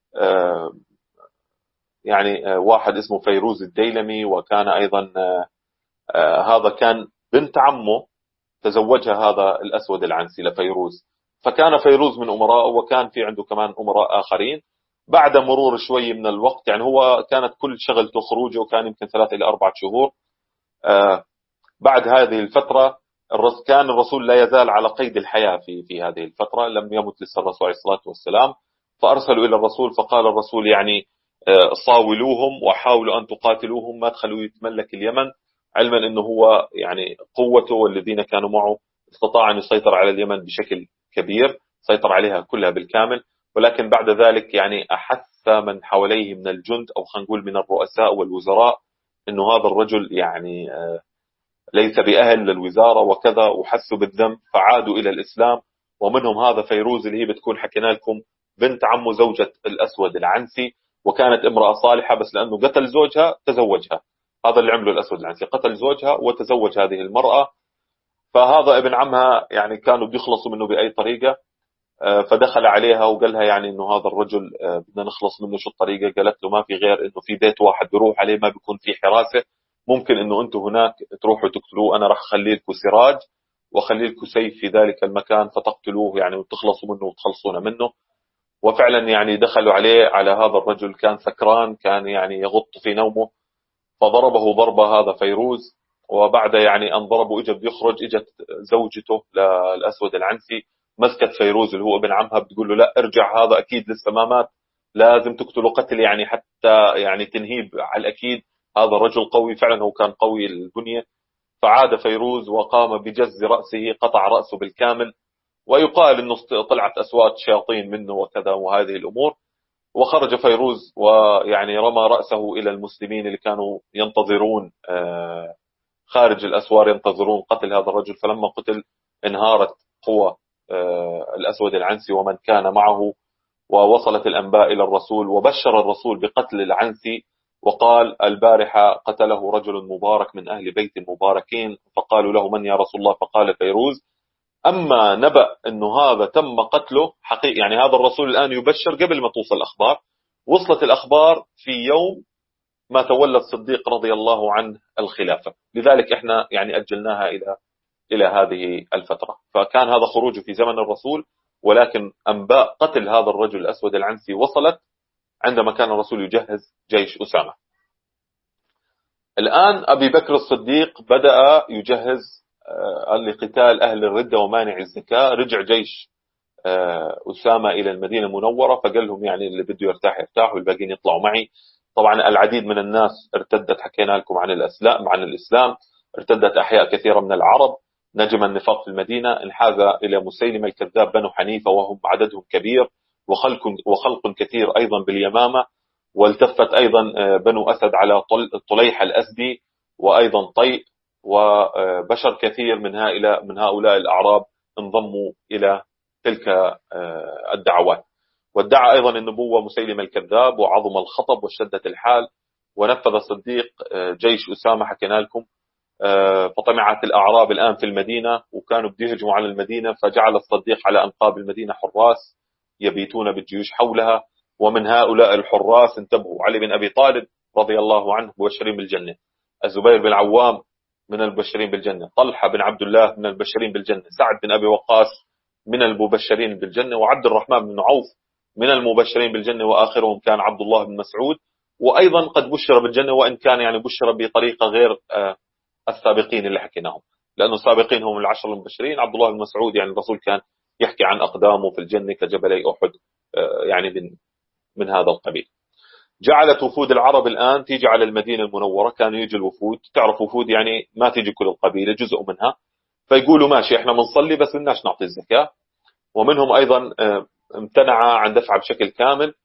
يعني واحد اسمه فيروز الديلمي، وكان أيضا هذا كان بنت عمه تزوجها هذا الأسود العنسي لفيروز، فكان فيروز من أمراء، وكان في عنده كمان أمراء آخرين. بعد مرور شوي من الوقت يعني، هو كانت كل شغلته خروجه، وكان يمكن 3 إلى 4 شهور. بعد هذه الفترة كان الرسول لا يزال على قيد الحياة في هذه الفترة، لم يمت لسه الرسول عليه الصلاة والسلام. فأرسلوا إلى الرسول فقال الرسول يعني صاولوهم وحاولوا أن تقاتلوهم، ما تخلوا يتملك اليمن، علما أنه هو يعني قوته والذين كانوا معه استطاع أن يسيطر على اليمن بشكل كبير، سيطر عليها كلها بالكامل. ولكن بعد ذلك يعني أحس من حواليه من الجند، أو خلينا نقول من الرؤساء والوزراء، أنه هذا الرجل يعني ليس بأهل للوزارة وكذا، وحسوا بالذنب فعادوا إلى الإسلام. ومنهم هذا فيروز اللي هي بتكون حكينا لكم بنت عمه زوجة الأسود العنسي، وكانت امرأة صالحة، بس لأنه قتل زوجها تزوجها. هذا اللي عمله الأسود العنسي، قتل زوجها وتزوج هذه المرأة. فهذا ابن عمها يعني كانوا بيخلصوا منه بأي طريقة، فدخل عليها وقال لها يعني انه هذا الرجل بدنا نخلص منه، شو الطريقة؟ قالت له ما في غير انه في بيت واحد بيروح عليه ما بيكون فيه حراسة، ممكن انه انتم هناك تروحوا تقتلوه، انا راح اخلي لكم سراج واخلي لكم سيف في ذلك المكان فتقتلوه يعني وتخلصوا منه وتخلصون منه. وفعلا يعني دخلوا عليه على هذا الرجل، كان سكران، كان يعني يغط في نومه، فضربه ضربة هذا فيروز. وبعد يعني أن ضربه إجت يخرج، إجت زوجته للأسود العنسي مسكت فيروز اللي هو ابن عمها، بتقول له لا ارجع، هذا أكيد لسه ما مات، لازم تقتله قتل يعني حتى يعني تنهيب على الأكيد، هذا الرجل قوي. فعلا هو كان قوي البنية. فعاد فيروز وقام بجز رأسه، قطع رأسه بالكامل، ويقال أنه طلعت أصوات شياطين منه وكذا وهذه الأمور. وخرج فيروز ويعني رمى رأسه إلى المسلمين اللي كانوا ينتظرون خارج الأسوار، ينتظرون قتل هذا الرجل. فلما قتل انهارت قوة الأسود العنسي ومن كان معه، ووصلت الأنباء إلى الرسول، وبشر الرسول بقتل العنسي، وقال: البارحة قتله رجل مبارك من أهل بيت مباركين. فقالوا له: من يا رسول الله؟ فقال: فيروز. أما نبأ أنه هذا تم قتله حقيقي، يعني هذا الرسول الآن يبشر قبل ما توصل الأخبار، وصلت الأخبار في يوم ما تولى الصديق رضي الله عنه الخلافة، لذلك إحنا يعني أجلناها إلى هذه الفترة. فكان هذا خروجه في زمن الرسول، ولكن أنباء قتل هذا الرجل الأسود العنسي وصلت عندما كان الرسول يجهز جيش أسامة. الآن أبي بكر الصديق بدأ يجهز لقتال أهل الردة ومانع الزكاة. رجع جيش أسامة إلى المدينة المنورة، فقال لهم يعني اللي بده يرتاح يرتاح والباقيين يطلعوا معي. طبعا العديد من الناس ارتدت، حكينا لكم عن الإسلام، ارتدت أحياء كثيرة من العرب. نجم النفاق في المدينة، انحاز إلى مسيلمة الكذاب بنو حنيفة وهم عددهم كبير وخلق كثير أيضا باليمامة. والتفت أيضا بنو أسد على طليحة الأسدي وأيضا طيء، وبشر كثير من هؤلاء الأعراب انضموا إلى تلك الدعوات. وادعى أيضا النبوة مسيلمة الكذاب، وعظم الخطب واشتدت الحال، ونفذ الصديق جيش أسامة حكينا لكم. فطمعت الأعراب الآن في المدينة، وكانوا بده يهجموا على المدينة، فجعل الصديق على أنقاض المدينة حراس يبيتون بالجيوش حولها. ومن هؤلاء الحراس انتبهوا: علي بن أبي طالب رضي الله عنه مبشرين بالجنة، الزبير بن العوام من المبشرين بالجنة، طلحة بن عبد الله من المبشرين بالجنة، سعد بن أبي وقاص من المبشرين بالجنة، وعبد الرحمن بن عوف من المبشرين بالجنة، وآخرهم كان عبد الله بن مسعود. وأيضا قد بشر بالجنة، وإن كان يعني بشر بطريقة غير السابقين اللي حكيناهم، لأنه السابقين هم العشر المبشرين. عبد الله بن مسعود يعني الرسول كان يحكي عن أقدامه في الجنة كجبلي أحد، يعني من هذا القبيل. جعلت وفود العرب الآن تيجي على المدينة المنورة. كانوا يجي الوفود، تعرف وفود يعني ما تيجي كل القبيلة، جزء منها، فيقولوا ماشي احنا بنصلي بس بدناش نعطي الزكاة. ومنهم أيضا امتنع عن دفعها بشكل كامل،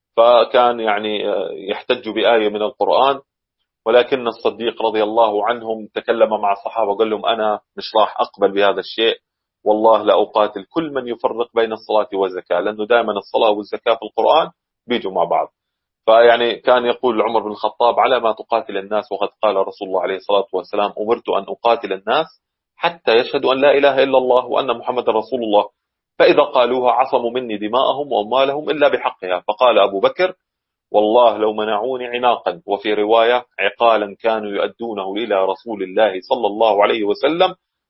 فكان يعني يحتج بآية من القرآن. ولكن الصديق رضي الله عنهم تكلم مع الصحابة وقال لهم: أنا مش راح أقبل بهذا الشيء، والله لا أقاتل كل من يفرق بين الصلاة والزكاة، لأنه دائما الصلاة والزكاة في القرآن بيجوا مع بعض. فيعني كان يقول عمر بن الخطاب: على ما تقاتل الناس، وقد قال رسول الله عليه الصلاة والسلام: أمرت أن أقاتل الناس حتى يشهدوا أن لا إله إلا الله وأن محمد رسول الله، فإذا قالوها عصموا مني دماءهم وأموالهم إلا بحقها. فقال أبو بكر: والله لو منعوني عناقا، وفي رواية عقالا كانوا يؤدونه إلى رسول الله صلى الله عليه وسلم،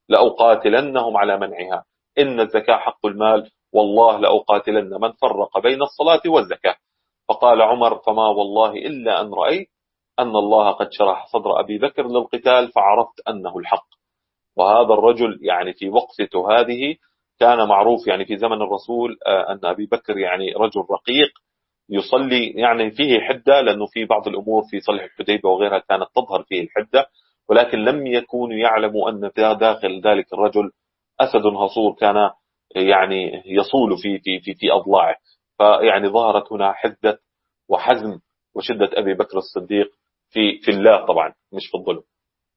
لأقاتلنهم على منعها، إن الزكاة حق المال، والله لأقاتلن من فرق بين الصلاة والزكاة. فقال عمر: فما والله إلا أن رأيت أن الله قد شرح صدر أبي بكر للقتال، فعرفت أنه الحق. وهذا الرجل يعني في وقفته هذه كان معروف يعني في زمن الرسول أن أبي بكر يعني رجل رقيق يصلي، يعني فيه حدة، لأنه في بعض الأمور في صلح الحديبية وغيرها كانت تظهر فيه الحدة، ولكن لم يكونوا يعلموا أن داخل ذلك الرجل أسد هصور كان يعني يصول في أضلاعه. فيعني ظهرت هنا حدة وحزم وشدة أبي بكر الصديق في الله طبعا، مش في الظلم.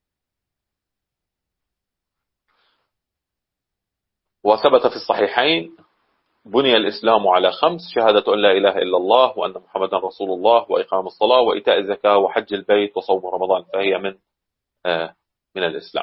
وثبت في الصحيحين: بني الإسلام على 5: شهادة أن لا إله إلا الله وأن محمدا رسول الله، وإقام الصلاة، وإيتاء الزكاة، وحج البيت، وصوم رمضان، فهي من الإسلام.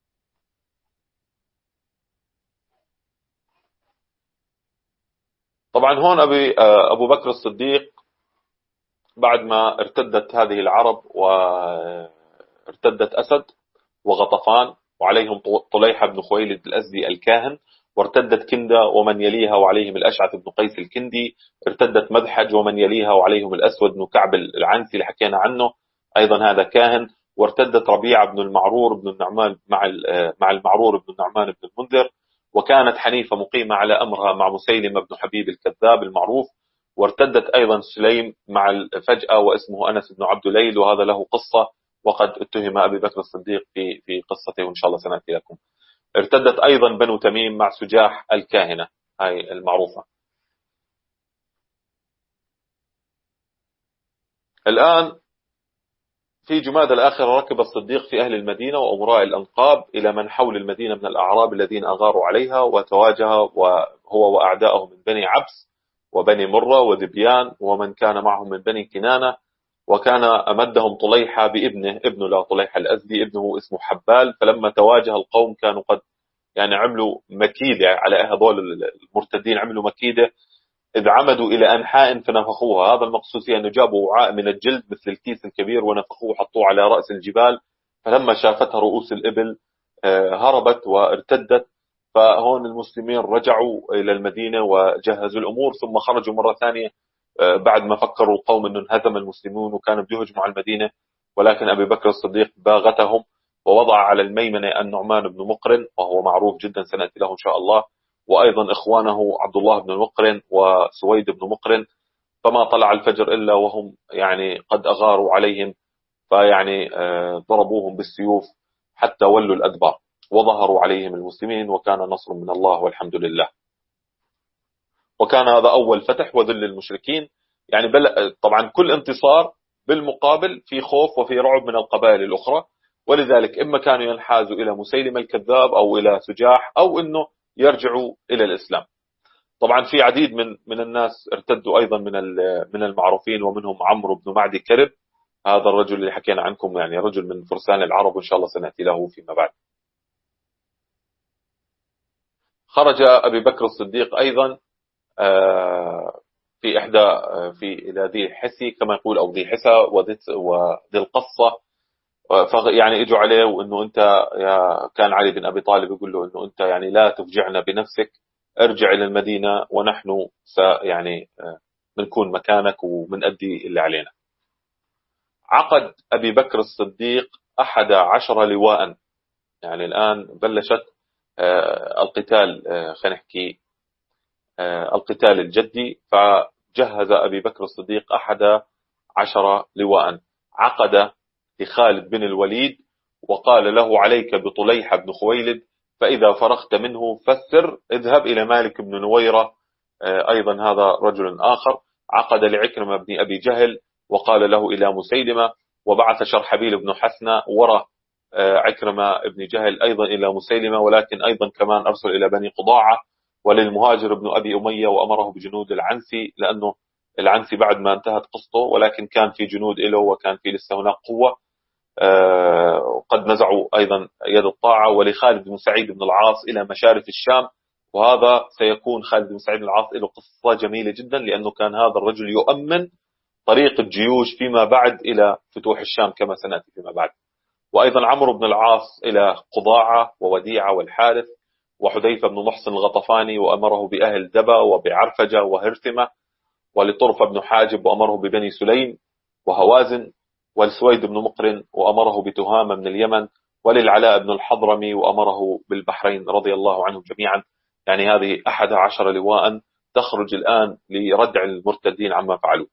طبعا هون أبو بكر الصديق بعد ما ارتدت هذه العرب، وارتدت أسد وغطفان وعليهم طليحة بن خويلد الأزدي الكاهن، وارتدت كندة ومن يليها وعليهم الأشعث بن قيس الكندي، ارتدت مدحج ومن يليها وعليهم الأسود بن كعب العنسي اللي حكينا عنه أيضا هذا كاهن، وارتدت ربيعة بن المعرور بن النعمان مع المعرور بن النعمان بن المنذر. وكانت حنيفة مقيمة على أمرها مع مسيلمة بن حبيب الكذاب المعروف. وارتدت أيضا سليم مع الفجأة واسمه أنس بن عبد ليل، وهذا له قصة وقد اتهم أبي بكر الصديق في قصته، وإن شاء الله سنأتي لكم. ارتدت أيضا بنو تميم مع سجاح الكاهنة هاي المعروفة. الآن في جماد الآخرة ركب الصديق في أهل المدينة وأمراء الأنقاب إلى من حول المدينة من الأعراب الذين أغاروا عليها، وتواجه هو وأعداءه من بني عبس وبني مرة وذبيان ومن كان معهم من بني كنانة. وكان أمدهم طليحة بابنه، ابنه لا طليحة الأزدي، ابنه اسمه حبال. فلما تواجه القوم كانوا قد يعني عملوا مكيدة على هذول المرتدين، عملوا مكيدة إذ عمدوا إلى أنحاء فنفخوها. هذا المقصود فيه أنه جابوا وعاء من الجلد مثل الكيس الكبير ونفخوه وحطوه على رأس الجبال، فلما شافتها رؤوس الإبل هربت وارتدت. فهون المسلمين رجعوا إلى المدينة وجهزوا الأمور، ثم خرجوا مرة ثانية بعد ما فكروا القوم أنه انهزم المسلمون وكانوا بده يهجموا على المدينة. ولكن أبي بكر الصديق باغتهم ووضع على الميمنة النعمان بن مقرن، وهو معروف جدا سنأتي له إن شاء الله، وأيضا إخوانه عبد الله بن مقرن وسويد بن مقرن. فما طلع الفجر إلا وهم يعني قد أغاروا عليهم، فيعني ضربوهم بالسيوف حتى ولوا الأدبار وظهروا عليهم المسلمين، وكان نصر من الله والحمد لله. وكان هذا أول فتح وذل المشركين. يعني طبعا كل انتصار بالمقابل في خوف وفي رعب من القبائل الأخرى، ولذلك إما كانوا ينحازوا إلى مسيلمة الكذاب أو إلى سجاح أو إنه يرجعوا إلى الإسلام. طبعا في عديد من الناس ارتدوا أيضا من المعروفين، ومنهم عمرو بن معدي كرب، هذا الرجل اللي حكينا عنكم، يعني رجل من فرسان العرب، وإن شاء الله سنأتي له فيما بعد. خرج أبي بكر الصديق أيضا في إحدى في إلى ذي حسي كما يقول، أو ذي حسى وذي القصة. يعني اجوا عليه وانه انت كان علي بن ابي طالب يقول له انه انت يعني لا تفجعنا بنفسك، ارجع الى المدينه ونحن يعني بنكون مكانك وبنأدي اللي علينا. عقد ابي بكر الصديق 11 لواء. يعني الان بلشت القتال، خلينا نحكي القتال الجدي. فجهز ابي بكر الصديق 11 لواء. عقد لخالد بن الوليد وقال له عليك بطليحة بن خويلد، فإذا فرغت منه فسر اذهب إلى مالك بن نويرة. أيضا هذا رجل آخر. عقد لعكرمة بن أبي جهل وقال له إلى مسيلمة، وبعث شرحبيل بن حسنة وراء عكرمة بن جهل أيضا إلى مسيلمة، ولكن أيضا كمان أرسل إلى بني قضاعة وللمهاجر بن أبي أمية، وأمره بجنود العنسي، لأنه العنسي بعد ما انتهت قصته ولكن كان في جنود له وكان في لسه هناك قوة، وقد نزعوا أيضا يد الطاعة. ولخالد بن سعيد بن العاص إلى مشارف الشام. وهذا سيكون خالد بن سعيد بن العاص له قصة جميلة جدا، لأنه كان هذا الرجل يؤمن طريق الجيوش فيما بعد إلى فتوح الشام كما سنأتي فيما بعد. وأيضا عمرو بن العاص إلى قضاعة ووديعة والحارث، وحذيفة بن محصن الغطفاني وأمره بأهل دبا وبعرفجة وهرثمة، ولطرفة بن حاجب وأمره ببني سليم وهوازن، والسويد بن مقرن وأمره بتهامة من اليمن، وللعلاء بن الحضرمي وأمره بالبحرين رضي الله عنهم جميعا. يعني هذه 11 لواء تخرج الآن لردع المرتدين عما فعلوا.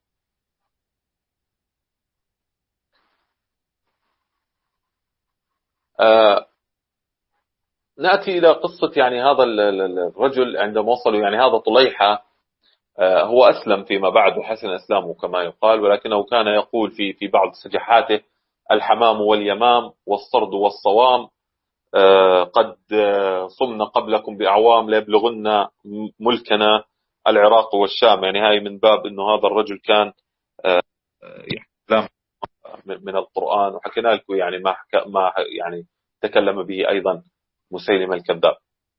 نأتي إلى قصة يعني هذا الرجل عندما وصلوا. يعني هذا طليحة هو أسلم فيما بعد وحسن إسلامه كما يقال، ولكنه كان يقول في بعض سجحاته: الحمام واليمام والصرد والصوام قد صمنا قبلكم بأعوام ليبلغن ملكنا العراق والشام. يعني هاي من باب أنه هذا الرجل كان يحكي من القرآن، وحكينا لكم يعني ما يعني تكلم به أيضا مسيلمة الكذاب.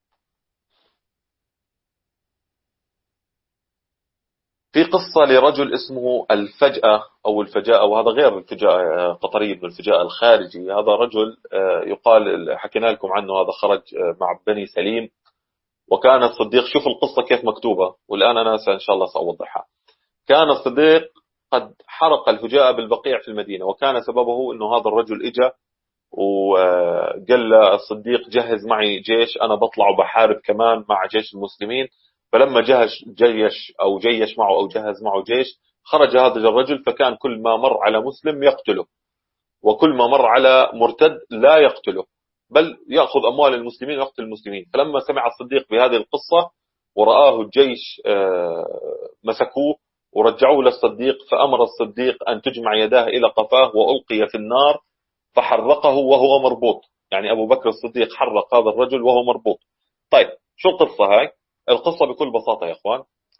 في قصة لرجل اسمه الفجأة أو الفجاءة، وهذا غير الفجاء قطري بن الفجاء الخارجي. هذا رجل يقال حكينا لكم عنه، هذا خرج مع بني سليم وكان الصديق. شوف القصة كيف مكتوبة، والآن أنا إن شاء الله سأوضحها. كان الصديق قد حرق الفجاء بالبقيع في المدينة، وكان سببه أنه هذا الرجل إجا وقال الصديق جهز معي جيش، أنا بطلع وبحارب كمان مع جيش المسلمين. فلما جيش معه أو جهز معه جيش، خرج هذا الرجل، فكان كل ما مر على مسلم يقتله، وكل ما مر على مرتد لا يقتله، بل يأخذ أموال المسلمين ويقتل المسلمين. فلما سمع الصديق بهذه القصة ورآه الجيش مسكوه ورجعوه للصديق، فأمر الصديق أن تجمع يداه إلى قفاه وألقي في النار فحرقه وهو مربوط. يعني أبو بكر الصديق حرق هذا الرجل وهو مربوط. طيب شو القصة هاي؟ القصة بكل بساطة يا أخوان،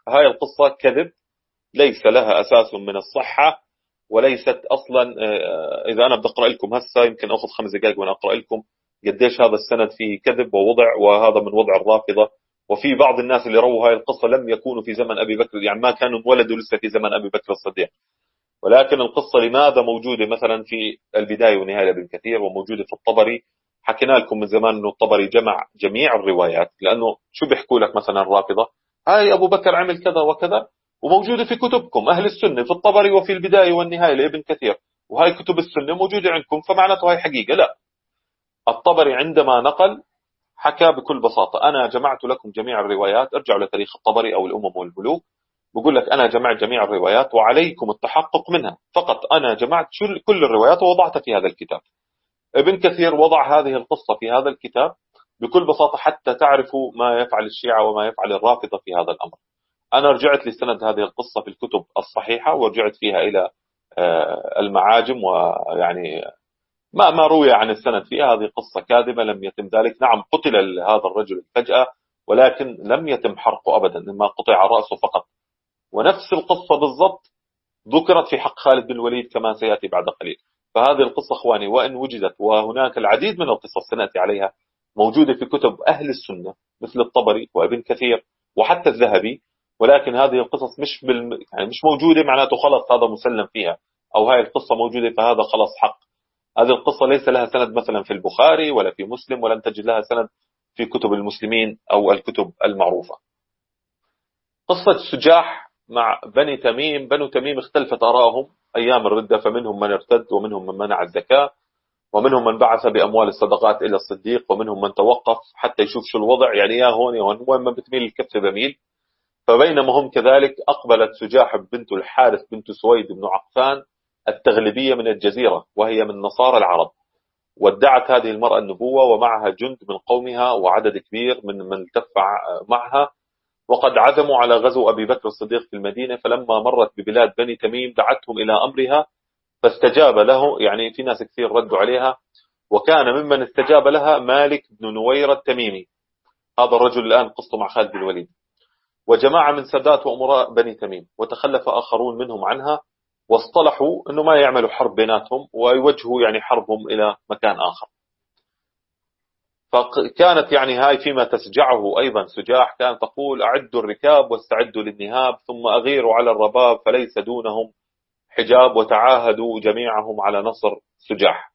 هاي القصة كذب، ليس لها أساس من الصحة، وليست أصلا. إذا أنا بدي أقرأ لكم هسه يمكن أخذ 5 دقائق وأنا أقرأ لكم قديش هذا السند فيه كذب ووضع، وهذا من وضع الرافضة. وفي بعض الناس اللي رووا هاي القصة لم يكونوا في زمن أبي بكر، يعني ما كانوا انولدوا لسه في زمن أبي بكر الصديق. ولكن القصة لماذا موجودة مثلا في البداية والنهاية لابن كثير، وموجودة في الطبري؟ حكينا لكم من زمان أنه الطبري جمع جميع الروايات، لأنه شو بيحكوا لك مثلا الرافضة؟ هاي أبو بكر عمل كذا وكذا، وموجودة في كتبكم أهل السنة في الطبري وفي البداية والنهاية لابن كثير، وهاي كتب السنة موجودة عندكم، فمعناته هاي حقيقة. لا، الطبري عندما نقل حكى بكل بساطة: أنا جمعت لكم جميع الروايات. ارجعوا لتاريخ الطبري أو الأمم والملوك، بقول لك أنا جمعت جميع الروايات وعليكم التحقق منها فقط. أنا جمعت كل الروايات ووضعتها في هذا الكتاب. ابن كثير وضع هذه القصة في هذا الكتاب بكل بساطة حتى تعرفوا ما يفعل الشيعة وما يفعل الرافضة في هذا الأمر. أنا رجعت لسند هذه القصة في الكتب الصحيحة، ورجعت فيها إلى المعاجم، ويعني ما روي عن السند فيها. هذه قصة كاذبة، لم يتم ذلك. نعم قتل هذا الرجل فجأة، ولكن لم يتم حرقه أبدا، إنما قطع رأسه فقط. ونفس القصة بالضبط ذكرت في حق خالد بن الوليد كما سيأتي بعد قليل. فهذه القصة أخواني وإن وجدت، وهناك العديد من القصص سنأتي عليها موجودة في كتب أهل السنة مثل الطبري وابن كثير وحتى الذهبي، ولكن هذه القصص يعني مش موجودة معناته خلص هذا مسلم فيها، أو هاي القصة موجودة فهذا خلص حق. هذه القصة ليس لها سند مثلا في البخاري ولا في مسلم، ولن تجد لها سند في كتب المسلمين أو الكتب المعروفة. قصة سجاح مع بني تميم. بنو تميم اختلفت آرائهم أيام الردة، فمنهم من ارتد، ومنهم من منع الزكاة، ومنهم من بعث بأموال الصدقات إلى الصديق، ومنهم من توقف حتى يشوف شو الوضع، يعني يا هون يا هون، وين ما بتميل الكفة بميل. فبينما هم كذلك أقبلت سجاح بنت الحارث بنت سويد بن عقفان التغلبية من الجزيرة، وهي من نصارى العرب. وادعت هذه المرأة النبوة، ومعها جند من قومها وعدد كبير من التف معها، وقد عزموا على غزو أبي بكر الصديق في المدينة. فلما مرت ببلاد بني تميم دعتهم إلى أمرها فاستجاب له، يعني في ناس كثير ردوا عليها، وكان ممن استجاب لها مالك بن نويرة التميمي. هذا الرجل الآن قصته مع خالد بن الوليد. وجماعة من سادات وأمراء بني تميم، وتخلف آخرون منهم عنها، واصطلحوا أنه ما يعملوا حرب بيناتهم ويوجهوا يعني حربهم إلى مكان آخر. فكانت يعني هاي فيما تسجعه أيضا سجاح، كانت تقول: أعدوا الركاب واستعدوا للنهاب، ثم أغيروا على الرباب فليس دونهم حجاب. وتعاهدوا جميعهم على نصر سجاح.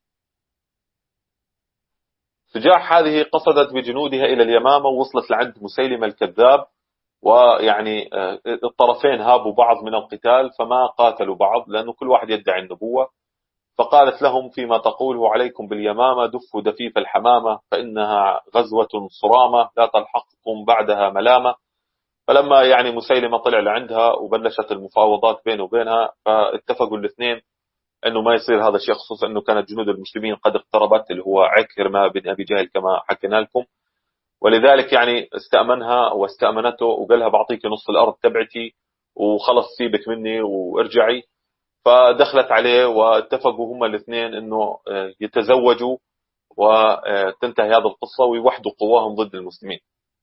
سجاح هذه قصدت بجنودها إلى اليمامة، ووصلت لعند مسيلمة الكذاب، ويعني الطرفين هابوا بعض من القتال، فما قاتلوا بعض لأنه كل واحد يدعي النبوة. فقالت لهم: فيما تقوله عليكم باليمامة دفوا دفيف الحمامة، فإنها غزوة صرامة لا تلحقكم بعدها ملامة. فلما يعني مسيلمة طلع لعندها وبلشت المفاوضات بينه وبينها، فاتفقوا الاثنين أنه ما يصير هذا الشيء، خصوصا أنه كانت جنود المسلمين قد اقتربت، اللي هو عكرمة بن أبي جهل كما حكينا لكم. ولذلك يعني استأمنها واستأمنته، وقال لها: بعطيك نص الأرض تبعتي وخلص سيبك مني وارجعي. فدخلت عليه واتفقوا هما الاثنين انه يتزوجوا، وتنتهي هذه القصة ويوحدوا قواهم ضد المسلمين.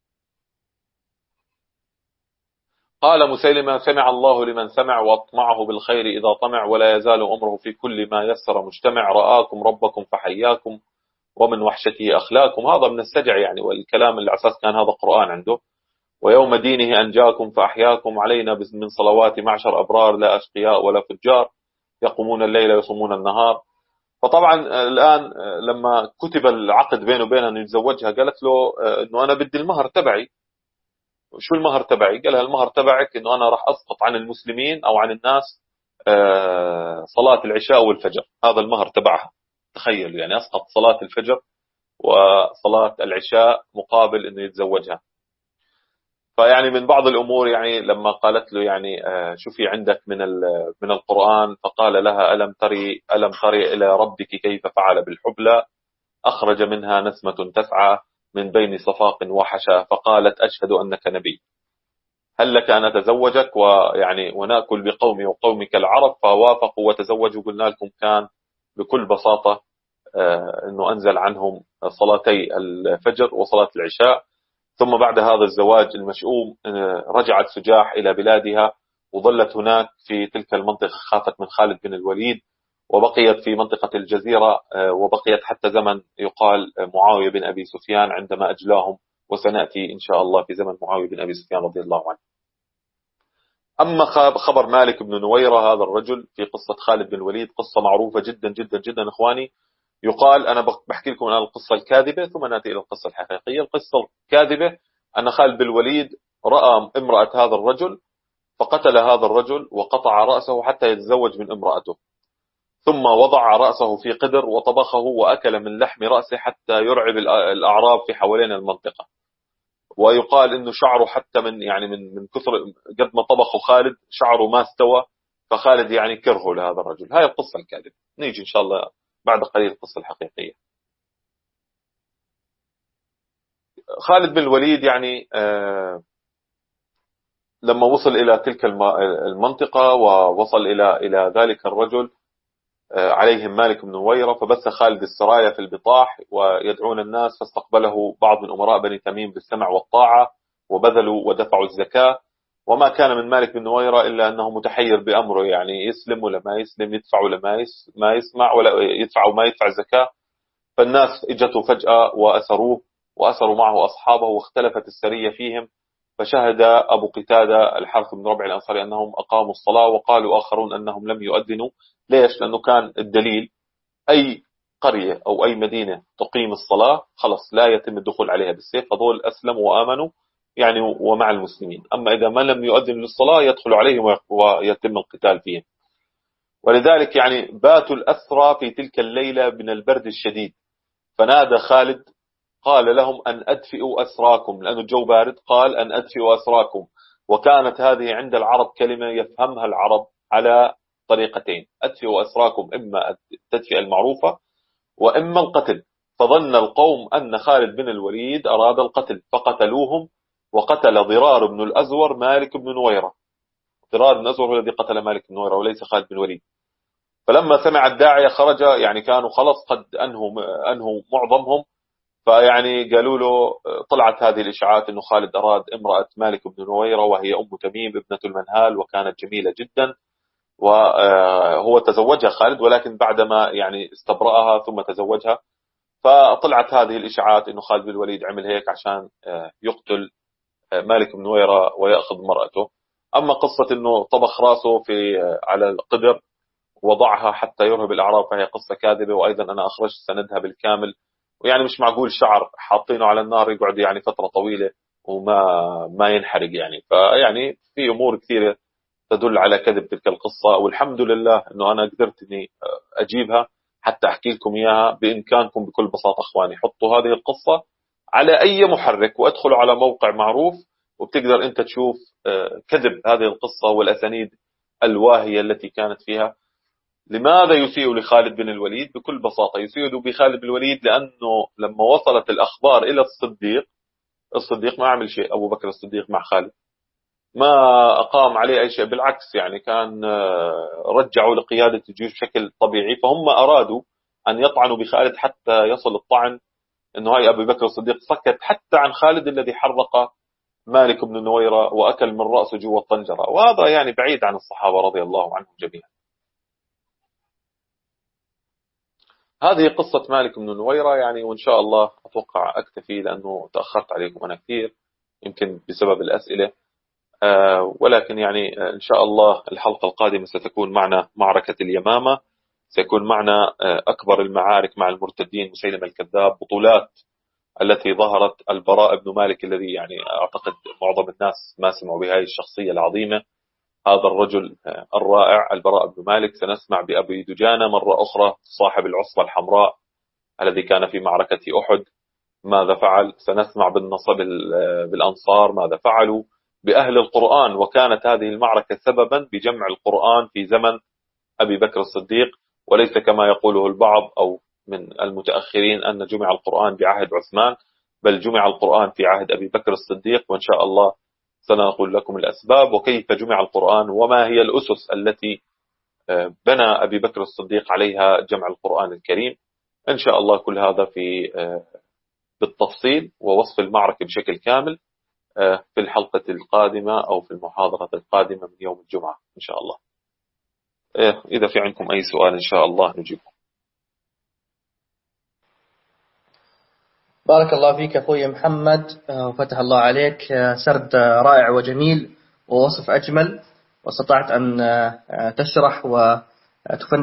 قال مسيلمة: سمع الله لمن سمع، واطمعه بالخير إذا طمع، ولا يزال أمره في كل ما يسر مجتمع. رآكم ربكم فحياكم، ومن وحشته أخلاكم. هذا من السجع يعني، والكلام اللي أساس كان هذا قرآن عنده. ويوم دينه أنجاكم فأحياكم، علينا من صلوات معشر أبرار، لا أشقياء ولا فجار، يقومون الليل ويصومون النهار. فطبعا الآن لما كتب العقد بينه وبينها أن يتزوجها، قالت له أنه أنا بدي المهر تبعي. شو المهر تبعي؟ قالها: المهر تبعك أنه أنا راح أسقط عن المسلمين أو عن الناس صلاة العشاء والفجر. هذا المهر تبعها. تخيل يعني، أسقط صلاة الفجر وصلاة العشاء مقابل أنه يتزوجها. فيعني من بعض الأمور، يعني لما قالت له يعني شو في عندك من القرآن؟ فقال لها: ألم تري إلى ربك كيف فعل بالحبلى، أخرج منها نسمة تسعى من بين صفاق وحشا. فقالت: أشهد أنك نبي، هل لك أن أتزوجك ويعني ونأكل بقومي وقومك العرب؟ فوافقوا وتزوجوا. قلنا لكم كان بكل بساطة أنه أنزل عنهم صلاتي الفجر وصلاة العشاء. ثم بعد هذا الزواج المشؤوم رجعت سجاح إلى بلادها، وظلت هناك في تلك المنطقة، خافت من خالد بن الوليد، وبقيت في منطقة الجزيرة، وبقيت حتى زمن يقال معاوية بن أبي سفيان عندما أجلاهم، وسنأتي إن شاء الله في زمن معاوية بن أبي سفيان رضي الله عنه. أما خبر مالك بن نويرة هذا الرجل في قصة خالد بن الوليد قصة معروفة جدا جدا جدا إخواني. يقال، أنا بحكي لكم الآن القصة الكاذبة ثم نأتي إلى القصة الحقيقية. القصة الكاذبة أن خالد بن الوليد رأى امرأة هذا الرجل فقتل هذا الرجل وقطع رأسه حتى يتزوج من امرأته، ثم وضع رأسه في قدر وطبخه وأكل من لحم رأسه حتى يرعب الأعراب في حوالين المنطقة. ويقال إنه شعره حتى من كثر قد ما طبخه خالد شعره ما استوى، فخالد يعني كرهه لهذا الرجل. هاي القصة الكاذبة. نيجي إن شاء الله بعد قليل القصة الحقيقية. خالد بن الوليد يعني لما وصل إلى تلك المنطقة ووصل إلى ذلك الرجل عليهم مالك بن نويرة، فبث خالد السرايا في البطاح ويدعون الناس، فاستقبله بعض من أمراء بني تميم بالسمع والطاعة وبذلوا ودفعوا الزكاة. وما كان من مالك بن نويرة إلا أنه متحير بأمره، يعني يسلم ولا ما يسلم، يدفع ولا ما يسمع، ولا يدفع وما يدفع زكاة. فالناس اجته فجأة وأسروه وأسروا معه أصحابه واختلفت السرية فيهم. فشهد أبو قتادة الحارث بن ربع الأنصاري أنهم أقاموا الصلاة، وقالوا آخرون أنهم لم يؤذنوا. ليش؟ لأنه كان الدليل أي قرية أو أي مدينة تقيم الصلاة خلص لا يتم الدخول عليها بالسيف، هذول أسلموا وآمنوا يعني ومع المسلمين. أما إذا ما لم يؤذن للصلاة يدخل عليهم ويتم القتال فيهم. ولذلك يعني باتوا الأسرى في تلك الليلة من البرد الشديد، فنادى خالد قال لهم أن أدفئوا أسراكم، لأنه الجو بارد، قال أن أدفئوا أسراكم. وكانت هذه عند العرب كلمة يفهمها العرب على طريقتين: أدفئوا أسراكم، إما التدفئة المعروفة وإما القتل. فظن القوم أن خالد بن الوليد أراد القتل فقتلوهم، وقتل ضرار بن الأزور مالك بن نويرة. ضرار بن الأزور هو الذي قتل مالك بن نويرة وليس خالد بن الوليد. فلما سمع الداعية خرج، يعني كانوا خلص قد أنهوا معظمهم، فيعني قالوا له طلعت هذه الإشاعات أنه خالد أراد امرأة مالك بن نويرة وهي أم تميم ابنة المنهال، وكانت جميلة جدا، وهو تزوجها خالد ولكن بعدما يعني استبرأها ثم تزوجها. فطلعت هذه الإشاعات أنه خالد بن الوليد عمل هيك عشان يقتل مالك بن نويرة ويأخذ مرأته. أما قصة أنه طبخ راسه على القدر وضعها حتى يرهب الأعراب فهي قصة كاذبة، وأيضا أنا أخرجت سندها بالكامل. ويعني مش معقول شعر حاطينه على النار يقعد يعني فترة طويلة وما ينحرق يعني. فيعني في أمور كثيرة تدل على كذب تلك القصة، والحمد لله أنه أنا قدرت أني أجيبها حتى أحكي لكم إياها بإمكانكم. بكل بساطة أخواني حطوا هذه القصة على أي محرك وادخلوا على موقع معروف وبتقدر أنت تشوف كذب هذه القصة والأسانيد الواهية التي كانت فيها. لماذا يسيء لخالد بن الوليد؟ بكل بساطة يسيء بخالد بن الوليد لأنه لما وصلت الأخبار إلى الصديق ما عمل شيء. أبو بكر الصديق مع خالد ما أقام عليه أي شيء، بالعكس يعني كان رجعوا لقيادة الجيوش بشكل طبيعي. فهم أرادوا أن يطعنوا بخالد حتى يصل الطعن أنه هاي أبو بكر الصديق سكت حتى عن خالد الذي حرق مالك بن نويرة وأكل من رأسه جوا الطنجرة، وهذا يعني بعيد عن الصحابة رضي الله عنهم جميعا. هذه قصة مالك بن نويرة يعني، وإن شاء الله أتوقع أكتفي لأنه تأخرت عليكم أنا كثير يمكن بسبب الأسئلة. ولكن يعني إن شاء الله الحلقة القادمة ستكون معنا معركة اليمامة، سيكون معنا أكبر المعارك مع المرتدين مسيلمة الكذاب، بطولات التي ظهرت، البراء بن مالك الذي يعني أعتقد معظم الناس ما سمعوا بهذه الشخصية العظيمة، هذا الرجل الرائع البراء بن مالك. سنسمع بأبي دجانة مرة أخرى صاحب العصبة الحمراء الذي كان في معركة أحد ماذا فعل. سنسمع بالأنصار ماذا فعلوا، بأهل القرآن، وكانت هذه المعركة سببا بجمع القرآن في زمن أبي بكر الصديق، وليس كما يقوله البعض أو من المتأخرين أن جمع القرآن بعهد عثمان، بل جمع القرآن في عهد أبي بكر الصديق. وإن شاء الله سنقول لكم الأسباب وكيف جمع القرآن وما هي الأسس التي بنى أبي بكر الصديق عليها جمع القرآن الكريم. إن شاء الله كل هذا في بالتفصيل ووصف المعركة بشكل كامل في الحلقة القادمة أو في المحاضرة القادمة من يوم الجمعة إن شاء الله. إذا في عندكم أي سؤال إن شاء الله نجيبه.
بارك الله فيك أخوي محمد، وفتح الله عليك، سرد رائع وجميل ووصف أجمل، واستطعت أن تشرح وتفنن